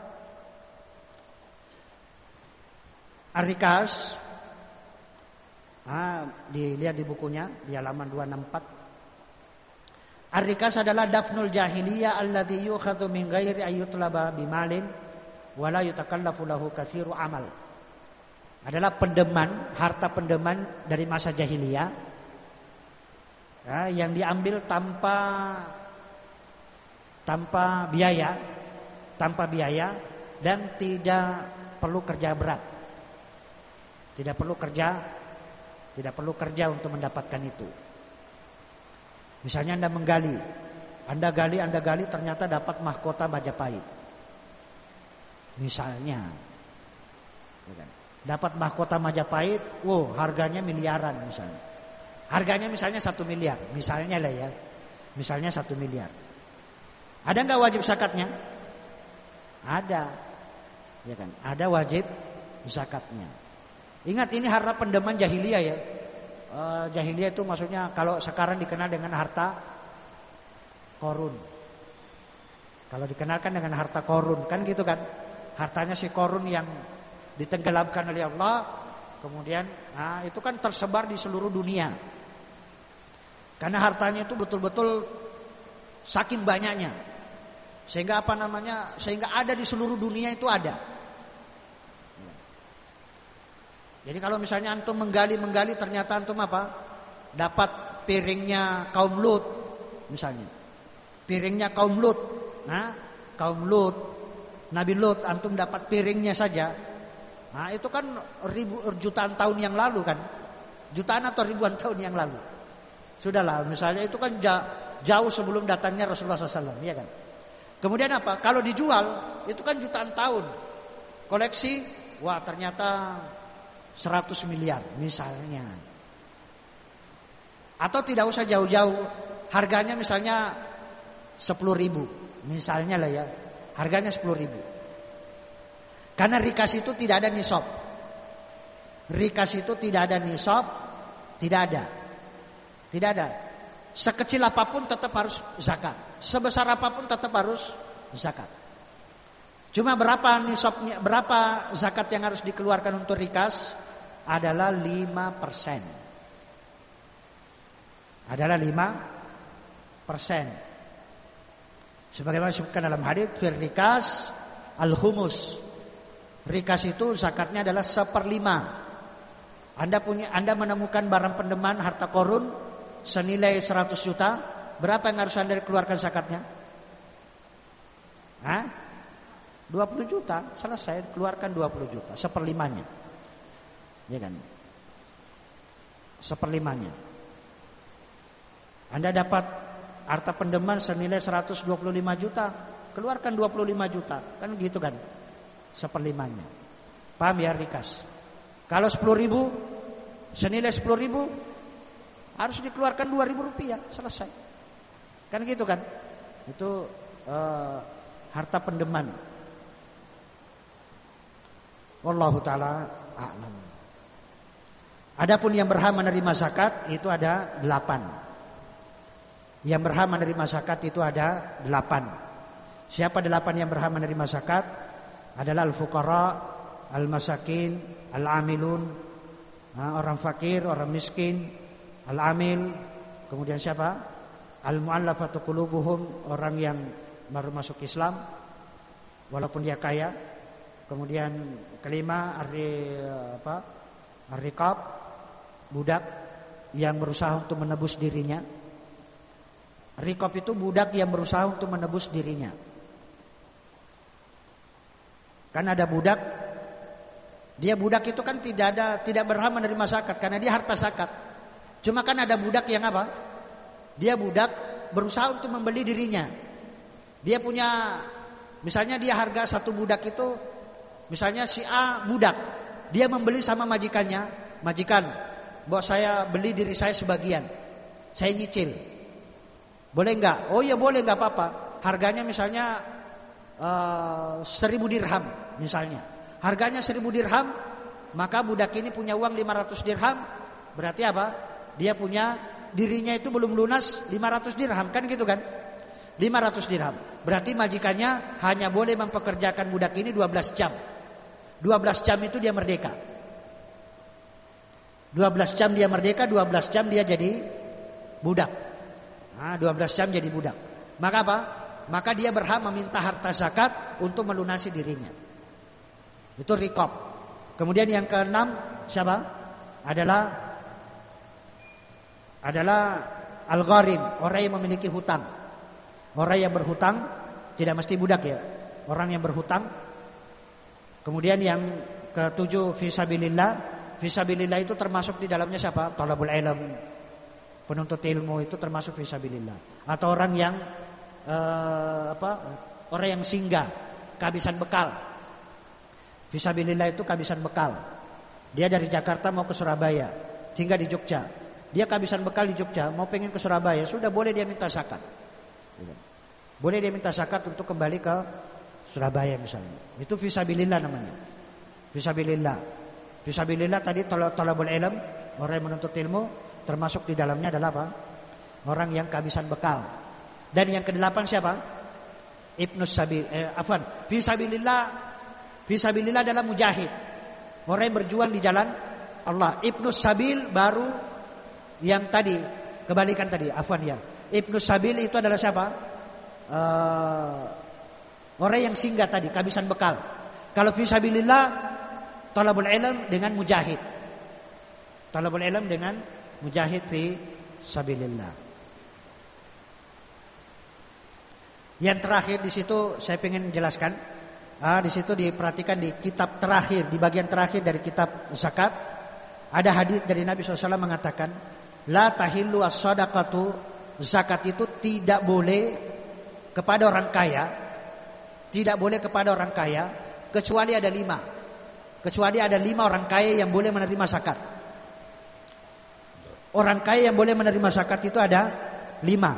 Ar-rikas, ah, dilihat di bukunya di halaman dua enam empat. Ar-rikas adalah dafnul jahiliyah alladzi yukhadhu min ghairi ayyutlaba bimalin wala yutakallafu lahu katsiru amal. adalah pendeman, harta pendeman dari masa jahiliyah, ya, yang diambil tanpa tanpa biaya, tanpa biaya dan tidak perlu kerja berat, tidak perlu kerja, tidak perlu kerja untuk mendapatkan itu. Misalnya Anda menggali, Anda gali, Anda gali, ternyata dapat mahkota Majapahit, misalnya, dapat mahkota Majapahit, wow, harganya miliaran misalnya, harganya misalnya satu miliar, misalnya lah ya, misalnya satu miliar. Ada nggak wajib zakatnya? Ada, ya kan? Ada wajib zakatnya. Ingat ini harta pendeman jahiliyah ya. E, jahiliyah itu maksudnya kalau sekarang dikenal dengan harta korun. Kalau dikenalkan dengan harta korun kan gitu kan? Hartanya si korun yang ditenggelamkan oleh Allah, kemudian nah itu kan tersebar di seluruh dunia. Karena hartanya itu betul-betul saking banyaknya. Sehingga apa namanya? Sehingga ada di seluruh dunia itu ada. Jadi kalau misalnya antum menggali-menggali ternyata antum apa? Dapat piringnya kaum Lut misalnya. Piringnya kaum Lut. Nah, kaum Lut, Nabi Lut, antum dapat piringnya saja. Nah itu kan ribu, jutaan tahun yang lalu kan, jutaan atau ribuan tahun yang lalu. Sudahlah, misalnya itu kan jauh sebelum datangnya Rasulullah shallallahu alaihi wasallam, ya kan. Kemudian apa? Kalau dijual, itu kan jutaan tahun. Koleksi, wah ternyata seratus miliar misalnya. Atau tidak usah jauh-jauh, harganya misalnya sepuluh ribu, misalnya lah ya, harganya sepuluh ribu. Karena rikas itu tidak ada nisab. Rikas itu tidak ada nisab, tidak ada. Tidak ada. Sekecil apapun tetap harus zakat. Sebesar apapun tetap harus zakat. Cuma berapa nisabnya, berapa zakat yang harus dikeluarkan untuk rikas? Adalah lima persen. Adalah lima persen. Sebagaimana disebutkan dalam hadits, fir rikas al-humus. Rikas itu zakatnya adalah seperlima. Anda punya, Anda menemukan barang pendeman harta korun senilai seratus juta, berapa yang harus Anda keluarkan zakatnya? Hah? dua puluh juta, selesai, keluarkan dua puluh juta, seperlimanya. Ya kan? Seperlimanya. Anda dapat harta pendeman senilai seratus dua puluh lima juta, keluarkan dua puluh lima juta, kan gitu kan? Seperlimanya. Paham ya rikas? Kalau sepuluh ribu, senilai sepuluh ribu, harus dikeluarkan dua ribu rupiah, selesai. Kan gitu kan? Itu uh, harta pendeman. Wallahu ta'ala a'lam. Adapun yang berhak menerima zakat itu ada delapan. Yang berhak menerima zakat itu ada delapan. Siapa delapan yang berhak menerima zakat? Adalah al-fuqara, al-masakin, al-amilun, orang fakir, orang miskin, al-amil, kemudian siapa? Al-mu'allafatu qulubuhum, orang yang baru masuk Islam walaupun dia kaya. Kemudian kelima, arri apa? Ar-riqab, budak yang berusaha untuk menebus dirinya. Riqab itu budak yang berusaha untuk menebus dirinya. Kan ada budak, dia budak itu kan tidak ada, tidak berhak menerima zakat karena dia harta zakat. Cuma kan ada budak yang apa? Dia budak berusaha untuk membeli dirinya. Dia punya, misalnya dia harga satu budak itu, misalnya si A budak, dia membeli sama majikannya, majikan, bahwa saya beli diri saya sebagian, saya nyicil, boleh nggak? Oh ya boleh, nggak apa-apa. Harganya misalnya Uh, seribu dirham misalnya, harganya seribu dirham, maka budak ini punya uang lima ratus dirham, berarti apa? Dia punya, dirinya itu belum lunas lima ratus dirham, kan gitu kan? lima ratus dirham, berarti majikannya hanya boleh mempekerjakan budak ini dua belas jam. dua belas jam itu dia merdeka. dua belas jam dia merdeka, dua belas jam dia jadi budak. Nah, dua belas jam jadi budak. Maka apa? Maka dia berhak meminta harta zakat untuk melunasi dirinya. Itu riqab. Kemudian yang keenam siapa? Adalah adalah al-gharim, orang yang memiliki hutang. Orang yang berhutang, tidak mesti budak ya. Orang yang berhutang. Kemudian yang ketujuh fisabilillah. Fisabilillah itu termasuk di dalamnya siapa? Thalabul ilm, penuntut ilmu itu termasuk fisabilillah. Atau orang yang eh, apa? Orang yang singgah, kehabisan bekal. Fisabilillah itu kehabisan bekal. Dia dari Jakarta mau ke Surabaya, singgah di Jogja. Dia kehabisan bekal di Jogja, mau pengen ke Surabaya, sudah boleh dia minta zakat. Boleh dia minta zakat untuk kembali ke Surabaya misalnya. Itu fisabilillah namanya. Fisabilillah. Fisabilillah tadi thalabul ilm, orang yang menuntut ilmu, termasuk di dalamnya adalah apa? Orang yang kehabisan bekal. Dan yang kedelapan siapa? Ibnus sabil. Eh, afwan. Fisabilillah. Fisabilillah adalah mujahid. Orang yang berjuang di jalan Allah. Ibnus sabil baru yang tadi kebalikan tadi. Afwan ya. Ibnus sabil itu adalah siapa? Uh, orang yang singgah tadi, kehabisan bekal. Kalau fisabilillah thalabul ilm dengan mujahid. Thalabul ilm dengan mujahid fi sabilillah. Yang terakhir di situ saya ingin jelaskan. Ah, di situ diperhatikan di kitab terakhir, di bagian terakhir dari kitab zakat, ada hadis dari Nabi shallallahu alaihi wasallam mengatakan, la tahillu as-sadaqatu, zakat itu tidak boleh kepada orang kaya, tidak boleh kepada orang kaya kecuali ada lima. Kecuali ada lima orang kaya yang boleh menerima zakat. Orang kaya yang boleh menerima zakat itu ada lima.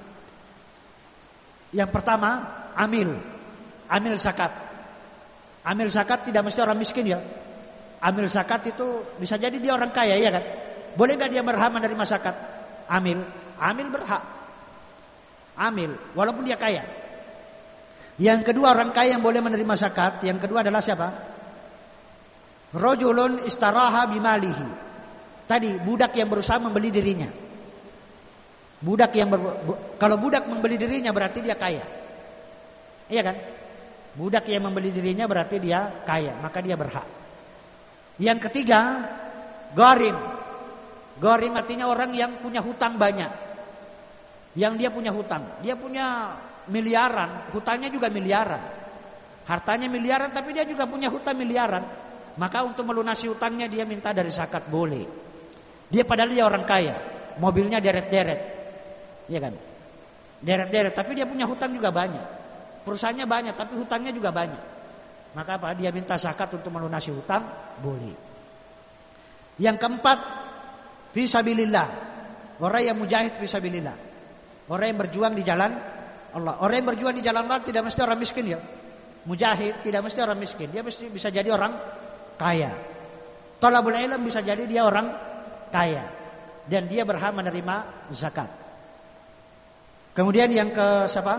Yang pertama, amil. Amil zakat. Amil zakat tidak mesti orang miskin ya. Amil zakat itu bisa jadi dia orang kaya ya kan. Boleh gak dia berhak menerima zakat? Amil. Amil berhak. Amil. Walaupun dia kaya. Yang kedua orang kaya yang boleh menerima zakat. Yang kedua adalah siapa? Rajulun istaraha bimalihi. Tadi budak yang berusaha membeli dirinya. Budak yang ber, bu, kalau budak membeli dirinya berarti dia kaya. Iya kan? Budak yang membeli dirinya berarti dia kaya, maka dia berhak. Yang ketiga, gharim. Gharim artinya orang yang punya hutang banyak. Yang dia punya hutang, dia punya miliaran, hutangnya juga miliaran. Hartanya miliaran tapi dia juga punya hutang miliaran. Maka untuk melunasi hutangnya dia minta dari zakat, boleh. Dia padahal dia orang kaya, mobilnya deret-deret, iya kan? Deret-deret, tapi dia punya hutang juga banyak. Perusahaannya banyak, tapi hutangnya juga banyak. Maka apa? Dia minta zakat untuk melunasi hutang, boleh. Yang keempat, fisabilillah. Orang yang mujahid fisabilillah. Orang yang berjuang di jalan Allah. Orang yang berjuang di jalan Allah tidak mesti orang miskin ya. Mujahid tidak mesti orang miskin, dia mesti bisa jadi orang kaya. Thalabul ilm bisa jadi dia orang kaya dan dia berhak menerima zakat. Kemudian yang ke siapa?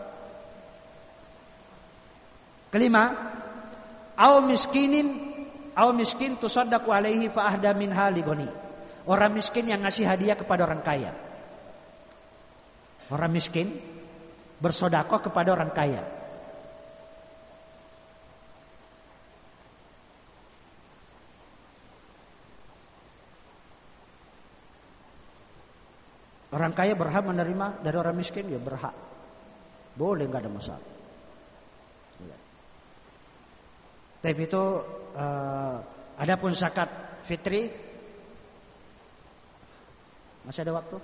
Kelima, au miskinin au miskin tusaddaqu alaihi fa ahda minha ligoni. Orang miskin yang ngasih hadiah kepada orang kaya. Orang miskin bersedekah kepada orang kaya. Orang kaya berhak menerima dari orang miskin, ya berhak. Boleh, nggak ada masalah. Tapi itu uh, adapun zakat fitri masih ada waktu.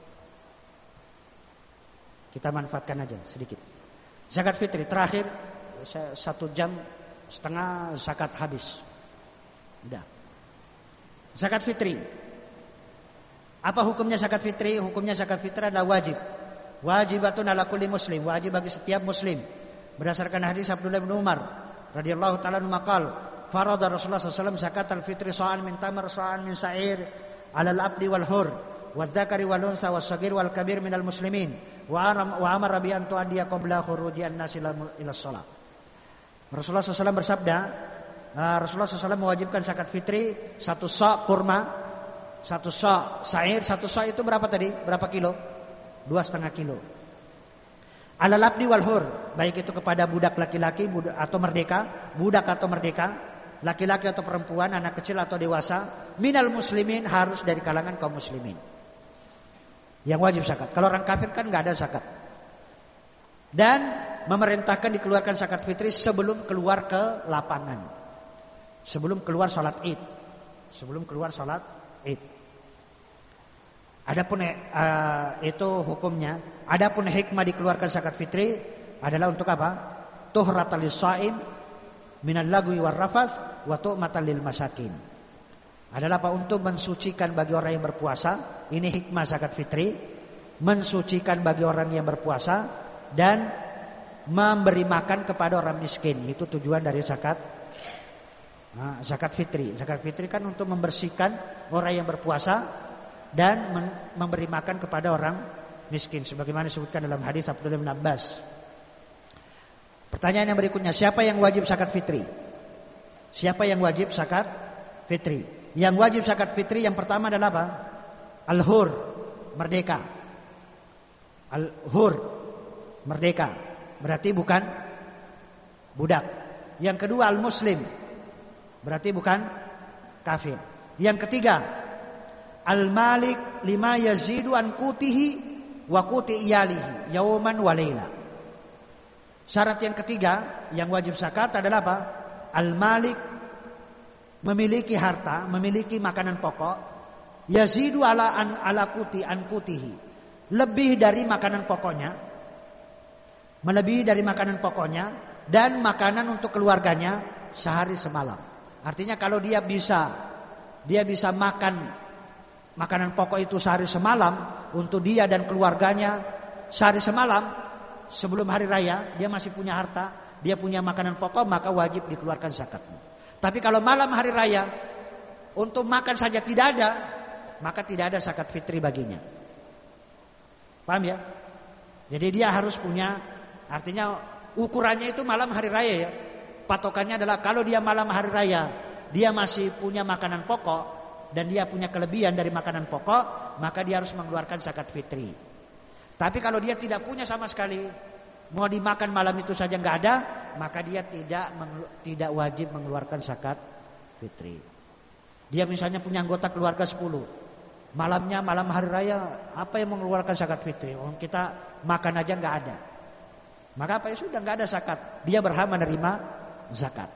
Kita manfaatkan aja sedikit. Zakat fitri terakhir satu jam setengah zakat habis. Udah. Zakat fitri. Apa hukumnya zakat fitri? Hukumnya zakat fitri adalah wajib. Wajibatun ala kulli muslim, wajib bagi setiap muslim. Berdasarkan hadis Abdullah bin Umar radhiyallahu taala anhu maqal, farada Rasulullah sallallahu alaihi wasallam zakat al-fitri sa'an min tamar sa'an min sa'ir 'ala al-abdi wal hur wadh-dzakari wal unsa was-saghir wal kabir minal muslimin wa wa amara bi an tu'addiya qabla khuruji an-nas ila shalah. Rasulullah sallallahu alaihi wasallam bersabda, Rasulullah sallallahu alaihi wasallam mewajibkan zakat fitri satu sa' kurma, satu sa' sa'ir. Satu sa' itu berapa tadi? Berapa kilo? Dua setengah kilo. Alal abdi wal hur, baik itu kepada budak laki-laki budak atau merdeka, budak atau merdeka, laki-laki atau perempuan, anak kecil atau dewasa, minal muslimin, harus dari kalangan kaum muslimin yang wajib zakat. Kalau orang kafir kan nggak ada zakat. Dan memerintahkan dikeluarkan zakat fitri sebelum keluar ke lapangan, sebelum keluar sholat id, sebelum keluar sholat id. Adapun uh, itu hukumnya. Adapun hikmah dikeluarkan zakat fitri adalah untuk apa? Tuhratal lis-shaim minal lagwi war rafath wa tu'matan lil masakin. Adalah apa? Untuk mensucikan bagi orang yang berpuasa. Ini hikmah zakat fitri, mensucikan bagi orang yang berpuasa dan memberi makan kepada orang miskin. Itu tujuan dari zakat nah, zakat fitri. Zakat fitri kan untuk membersihkan orang yang berpuasa dan memberi makan kepada orang miskin, sebagaimana disebutkan dalam hadis Abdullah bin Abbas. Pertanyaan yang berikutnya, siapa yang wajib zakat fitri? Siapa yang wajib zakat fitri? Yang wajib zakat fitri yang pertama adalah apa? Al-hur, merdeka. Al-hur, merdeka. Berarti bukan budak. Yang kedua al-muslim, berarti bukan kafir. Yang ketiga, al-malik lima yazidu an qutihi wa quti iyalihi yauman wa laila. Syarat yang ketiga yang wajib zakat adalah apa? Al-malik, memiliki harta, memiliki makanan pokok, yazidu ala an ala quti an qutihi, lebih dari makanan pokoknya, melebihi dari makanan pokoknya, dan makanan untuk keluarganya sehari semalam. Artinya kalau dia bisa dia bisa makan makanan pokok itu sehari semalam untuk dia dan keluarganya sehari semalam sebelum hari raya, dia masih punya harta, dia punya makanan pokok, maka wajib dikeluarkan zakatnya. Tapi kalau malam hari raya untuk makan saja tidak ada, maka tidak ada zakat fitri baginya. Paham ya? Jadi dia harus punya, artinya ukurannya itu malam hari raya ya. Patokannya adalah kalau dia malam hari raya dia masih punya makanan pokok dan dia punya kelebihan dari makanan pokok, maka dia harus mengeluarkan zakat fitri. Tapi kalau dia tidak punya sama sekali, mau dimakan malam itu saja nggak ada, maka dia tidak tidak wajib mengeluarkan zakat fitri. Dia misalnya punya anggota keluarga sepuluh, malamnya malam hari raya, apa yang mengeluarkan zakat fitri? Oh, kita makan aja nggak ada, maka apa ya sudah nggak ada zakat, dia berhak menerima zakat.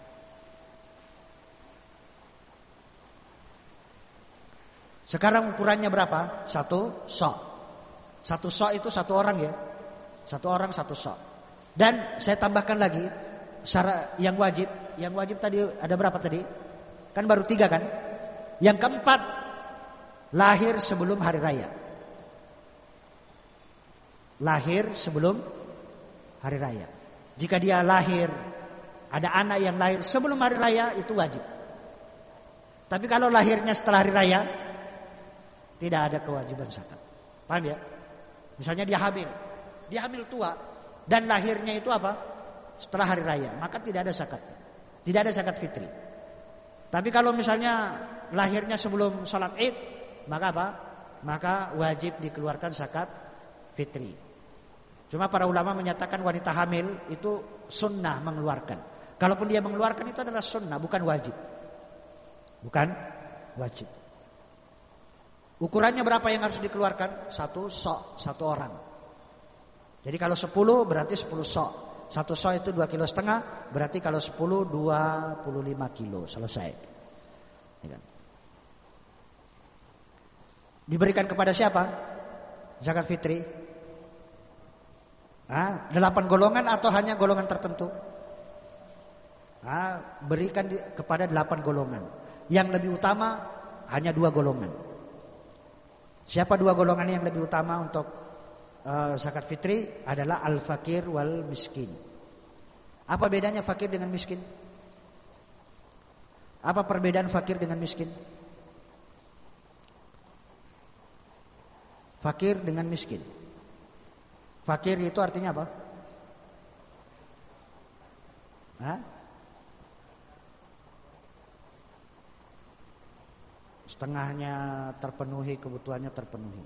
Sekarang ukurannya berapa? Satu sok. Satu sok itu satu orang ya. Satu orang satu sok. Dan saya tambahkan lagi syarat yang wajib. Yang wajib tadi ada berapa tadi? Kan baru tiga kan? Yang keempat, lahir sebelum hari raya. Lahir sebelum hari raya. Jika dia lahir, ada anak yang lahir sebelum hari raya, itu wajib. Tapi kalau lahirnya setelah hari raya, tidak ada kewajiban zakat. Paham ya? Misalnya dia hamil, dia hamil tua dan lahirnya itu apa? Setelah hari raya, maka tidak ada zakat. Tidak ada zakat fitri. Tapi kalau misalnya lahirnya sebelum sholat id, maka apa? Maka wajib dikeluarkan zakat fitri. Cuma para ulama menyatakan wanita hamil itu sunnah mengeluarkan. Kalaupun dia mengeluarkan itu adalah sunnah, bukan wajib. Bukan wajib. Ukurannya berapa yang harus dikeluarkan? Satu sok, satu orang. Jadi kalau sepuluh berarti sepuluh sok. Satu sok itu dua kilo setengah, berarti kalau sepuluh dua puluh lima kilo, selesai. Diberikan kepada siapa zakat fitri? Ah, delapan golongan atau hanya golongan tertentu? Ah, berikan di, kepada delapan golongan. Yang lebih utama hanya dua golongan. Siapa dua golongan yang lebih utama untuk uh, zakat fitri? Adalah al-fakir wal miskin. Apa bedanya fakir dengan miskin? Apa perbedaan fakir dengan miskin? Fakir dengan miskin. Fakir itu artinya apa? Hah? Setengahnya terpenuhi, kebutuhannya terpenuhi.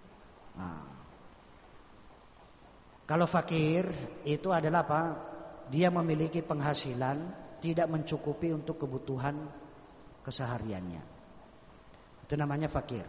Nah, kalau fakir itu adalah apa? dia memiliki penghasilan tidak mencukupi untuk kebutuhan kesehariannya. Itu namanya fakir.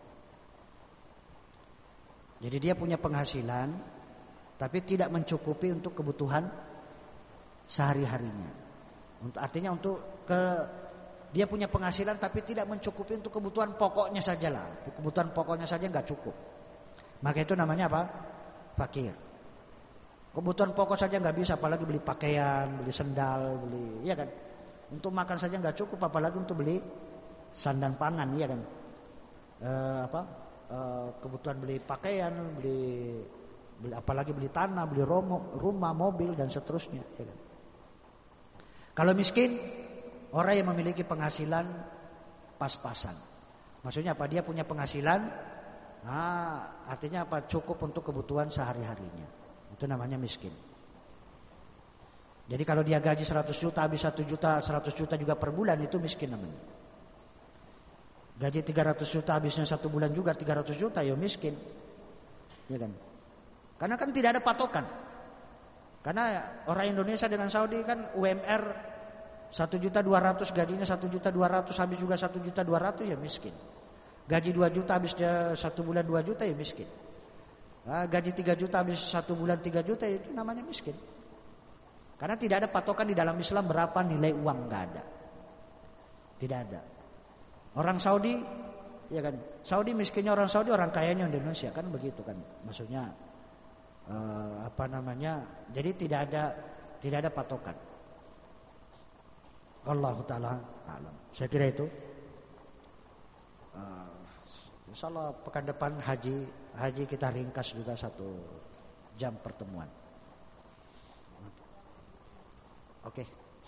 Jadi dia punya penghasilan tapi tidak mencukupi untuk kebutuhan sehari-harinya. Artinya untuk ke dia punya penghasilan tapi tidak mencukupi untuk kebutuhan pokoknya sajalah. Kebutuhan pokoknya saja nggak cukup. Maka itu namanya apa? Fakir. Kebutuhan pokok saja nggak bisa, apalagi beli pakaian, beli sendal, beli, ya kan? Untuk makan saja nggak cukup, apalagi untuk beli sandan pangan, ya kan? E, apa? E, kebutuhan beli pakaian, beli, beli, apalagi beli tanah, beli romo, rumah, mobil dan seterusnya, ya kan? Kalau miskin, orang yang memiliki penghasilan pas-pasan. Maksudnya apa? Dia punya penghasilan, nah, artinya apa? Cukup untuk kebutuhan sehari-harinya. Itu namanya miskin. Jadi kalau dia gaji seratus juta habis satu juta, seratus juta juga per bulan, itu miskin namanya. Gaji tiga ratus juta habisnya satu bulan juga tiga ratus juta, ya miskin. Ya kan? Karena kan tidak ada patokan. Karena orang Indonesia dengan Saudi kan U M R satu juta dua ratus, gajinya satu juta dua ratus, habis juga satu juta dua ratus, ya miskin. Gaji dua juta habis dia satu bulan dua juta, ya miskin. Nah, gaji tiga juta habis satu bulan tiga juta, itu namanya miskin. Karena tidak ada patokan di dalam Islam berapa nilai uang, nggak ada. Tidak ada. Orang Saudi, ya kan? Saudi miskinnya orang Saudi, orang kayanya di Indonesia, kan begitu kan? Maksudnya eh, apa namanya? Jadi tidak ada tidak ada patokan. Allah Taala alam. Saya kira itu. Uh, Insyaallah pekan depan haji haji kita ringkas juga satu jam pertemuan. Oke. Okay.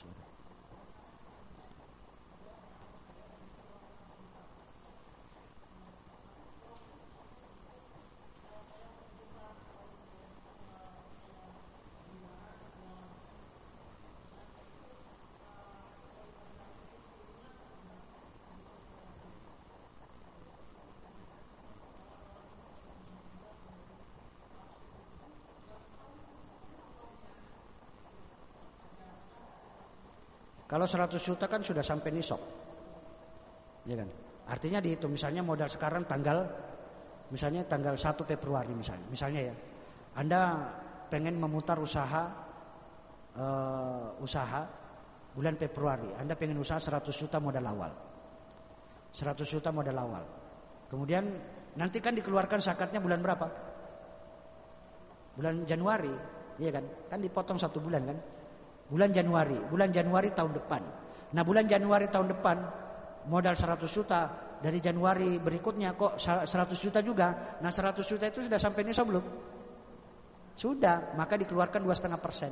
Kalau seratus juta kan sudah sampai nisab. Ya kan? Artinya dihitung misalnya modal sekarang tanggal misalnya tanggal satu Februari misalnya. Misalnya ya. Anda pengen memutar usaha uh, usaha bulan Februari. Anda pengen usaha seratus juta modal awal. seratus juta modal awal. Kemudian nanti kan dikeluarkan zakatnya bulan berapa? Bulan Januari, iya kan? Kan dipotong satu bulan kan? Bulan Januari, bulan Januari tahun depan. Nah bulan Januari tahun depan modal seratus juta, dari Januari berikutnya kok seratus juta juga. Nah seratus juta itu sudah sampai nisab belum? Sudah, maka dikeluarkan dua koma lima persen.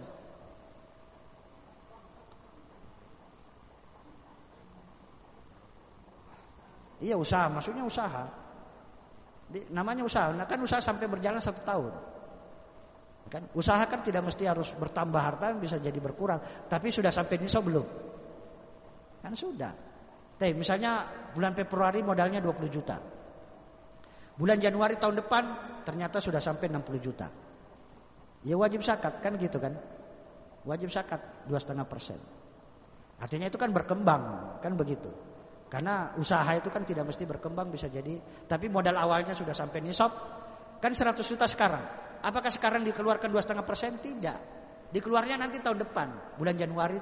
Iya usaha, maksudnya usaha. Namanya usaha, nah kan usaha sampai berjalan satu tahun. Kan usaha kan tidak mesti harus bertambah harta, bisa jadi berkurang, tapi sudah sampai nisab belum? Kan sudah. Tapi misalnya bulan Februari modalnya dua puluh juta. Bulan Januari tahun depan ternyata sudah sampai enam puluh juta. Ya wajib zakat kan gitu kan? Wajib zakat dua koma lima persen. Artinya itu kan berkembang, kan begitu. Karena usaha itu kan tidak mesti berkembang, bisa jadi, tapi modal awalnya sudah sampai nisab. Kan seratus juta sekarang. Apakah sekarang dikeluarkan dua koma lima persen? Tidak. Dikeluarnya nanti tahun depan, bulan Januari.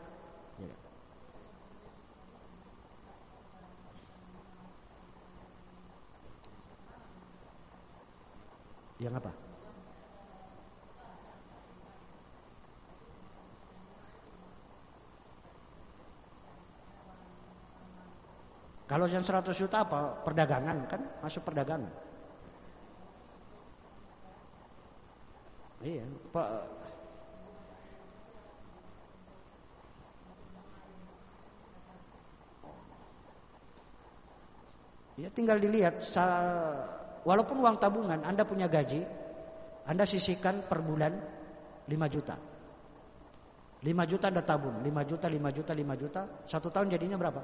Yang apa? Kalau yang seratus juta apa? Perdagangan kan? Masuk perdagangan. Iya, Pak. Ya tinggal dilihat, walaupun uang tabungan Anda punya gaji, Anda sisihkan per bulan lima juta. lima juta Anda tabung, lima juta, lima juta, lima juta, satu tahun jadinya berapa?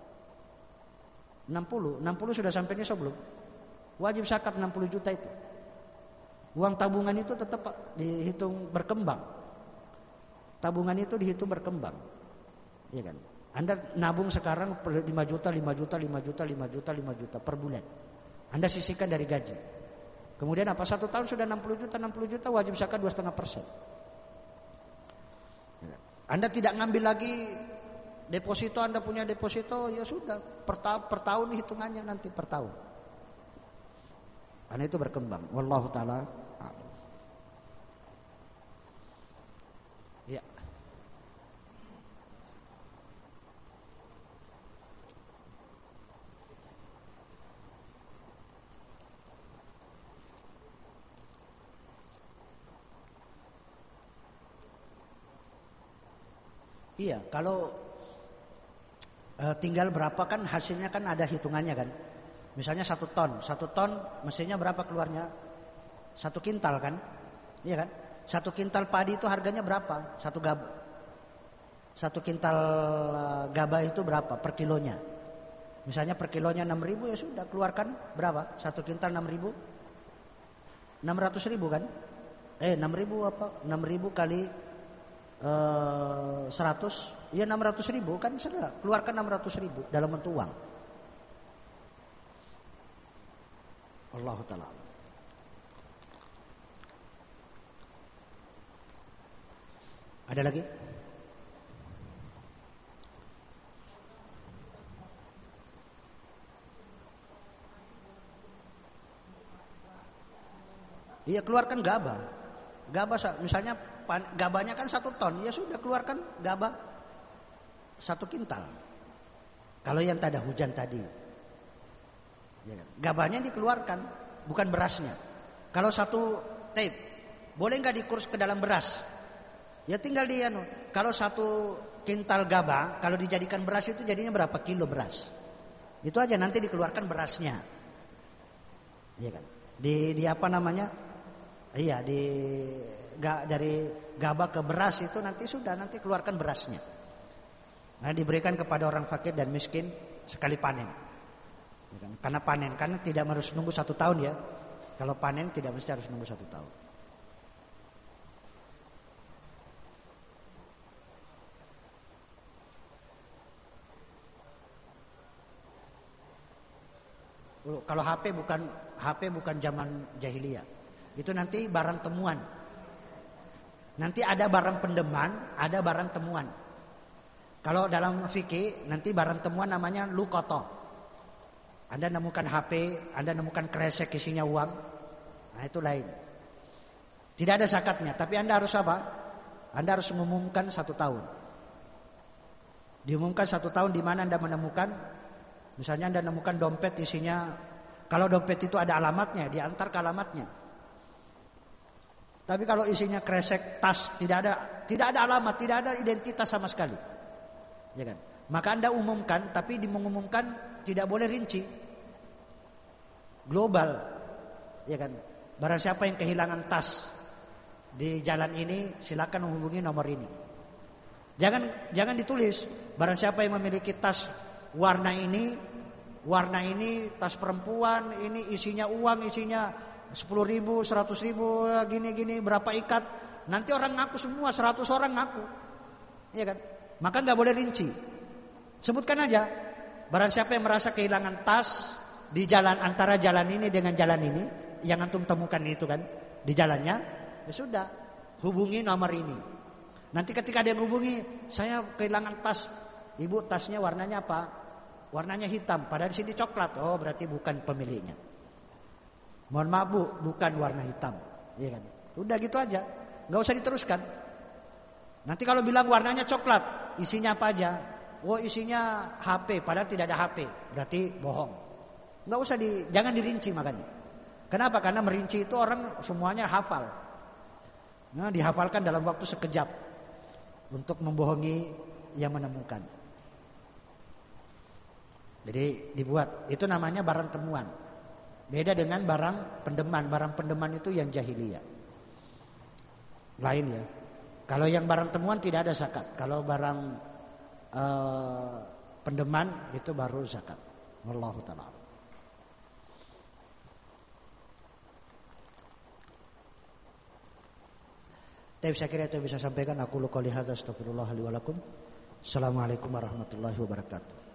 enam puluh. enam puluh sudah sampai nisab belum? Wajib zakat enam puluh juta itu. Uang tabungan itu tetap dihitung berkembang. Tabungan itu dihitung berkembang. Ya kan? Anda nabung sekarang lima juta, lima juta, lima juta, lima juta, lima juta per bulan. Anda sisihkan dari gaji. Kemudian apa satu tahun sudah enam puluh juta, enam puluh juta wajib zakat dua koma lima persen. Anda tidak ngambil lagi deposito, Anda punya deposito, ya sudah per, ta per tahun hitungannya nanti per tahun. Karena itu berkembang. Wallahu taala. Ya. Iya, kalau uh, tinggal berapa kan hasilnya kan ada hitungannya kan. Misalnya satu ton, satu ton mestinya berapa keluarnya? Satu kintal kan, iya kan? Satu kintal padi itu harganya berapa? Satu gab, satu kintal uh, gabah itu berapa per kilonya? Misalnya per kilonya enam ribu ya sudah keluarkan berapa? Satu kintal enam ribu, enam ratus ribu kan? Eh enam ribu apa? Enam ribu kali Uh, seratus, ya enam ratus ribu kan sudah keluarkan enam ratus ribu dalam bentuk uang. Allahu ta'ala. Ada lagi? Iya keluarkan gabah. Gabah misalnya gabahnya kan satu ton, ya sudah keluarkan gabah satu kintal. Kalau yang tak ada hujan tadi, ya, gabahnya dikeluarkan, bukan berasnya. Kalau satu tape, boleh nggak dikurus ke dalam beras? Ya tinggal dia. No. Kalau satu kintal gabah, kalau dijadikan beras itu jadinya berapa kilo beras? Itu aja nanti dikeluarkan berasnya, ya kan? Di, di apa namanya? Iya di ga, dari gabah ke beras itu nanti sudah nanti keluarkan berasnya. Nah diberikan kepada orang fakir dan miskin sekali panen. Karena panen kan tidak harus nunggu satu tahun ya. Kalau panen tidak mesti harus nunggu satu tahun. Kalau H P bukan H P bukan zaman jahiliyah. Itu nanti barang temuan. Nanti ada barang pendeman, ada barang temuan. Kalau dalam fikih nanti barang temuan namanya lukoto. Anda nemukan H P, Anda nemukan kresek isinya uang, nah itu lain. Tidak ada zakatnya, tapi Anda harus apa? Anda harus mengumumkan satu tahun. Diumumkan satu tahun di mana Anda menemukan, misalnya Anda menemukan dompet isinya, kalau dompet itu ada alamatnya, diantar ke alamatnya. Tapi kalau isinya kresek, tas, tidak ada tidak ada alamat, tidak ada identitas sama sekali. Ya kan? Maka Anda umumkan, tapi di mengumumkan tidak boleh rinci. Global. Ya kan? Barang siapa yang kehilangan tas di jalan ini, silakan menghubungi nomor ini. Jangan jangan ditulis barang siapa yang memiliki tas warna ini, warna ini tas perempuan, ini isinya uang, isinya sepuluh ribu, seratus ribu, gini-gini, berapa ikat. Nanti orang ngaku semua, seratus orang ngaku. Iya kan? Maka gak boleh rinci. Sebutkan aja. Barang siapa yang merasa kehilangan tas di jalan, antara jalan ini dengan jalan ini, yang antum temukan itu kan, di jalannya, ya sudah, hubungi nomor ini. Nanti ketika dia hubungi, saya kehilangan tas. Ibu, tasnya warnanya apa? Warnanya hitam, padahal di sini coklat. Oh, berarti bukan pemiliknya. Mohon maaf bu, bukan warna hitam, iya kan? Udah gitu aja, nggak usah diteruskan. Nanti kalau bilang warnanya coklat, isinya apa aja? Oh isinya H P, padahal tidak ada H P, berarti bohong. Nggak usah di, jangan dirinci makanya. Kenapa? Karena merinci itu orang semuanya hafal. Nah, dihafalkan dalam waktu sekejap untuk membohongi yang menemukan. Jadi dibuat, itu namanya barang temuan. Beda dengan barang pendeman. Barang pendeman itu yang jahiliyah. Lain ya. Kalau yang barang temuan tidak ada zakat. Kalau barang uh, pendeman itu baru zakat. Wallahu ta'ala. Tapi saya kira itu bisa sampaikan. Aku qouli hadza, astagfirullah li wa lakum. Assalamualaikum warahmatullahi wabarakatuh.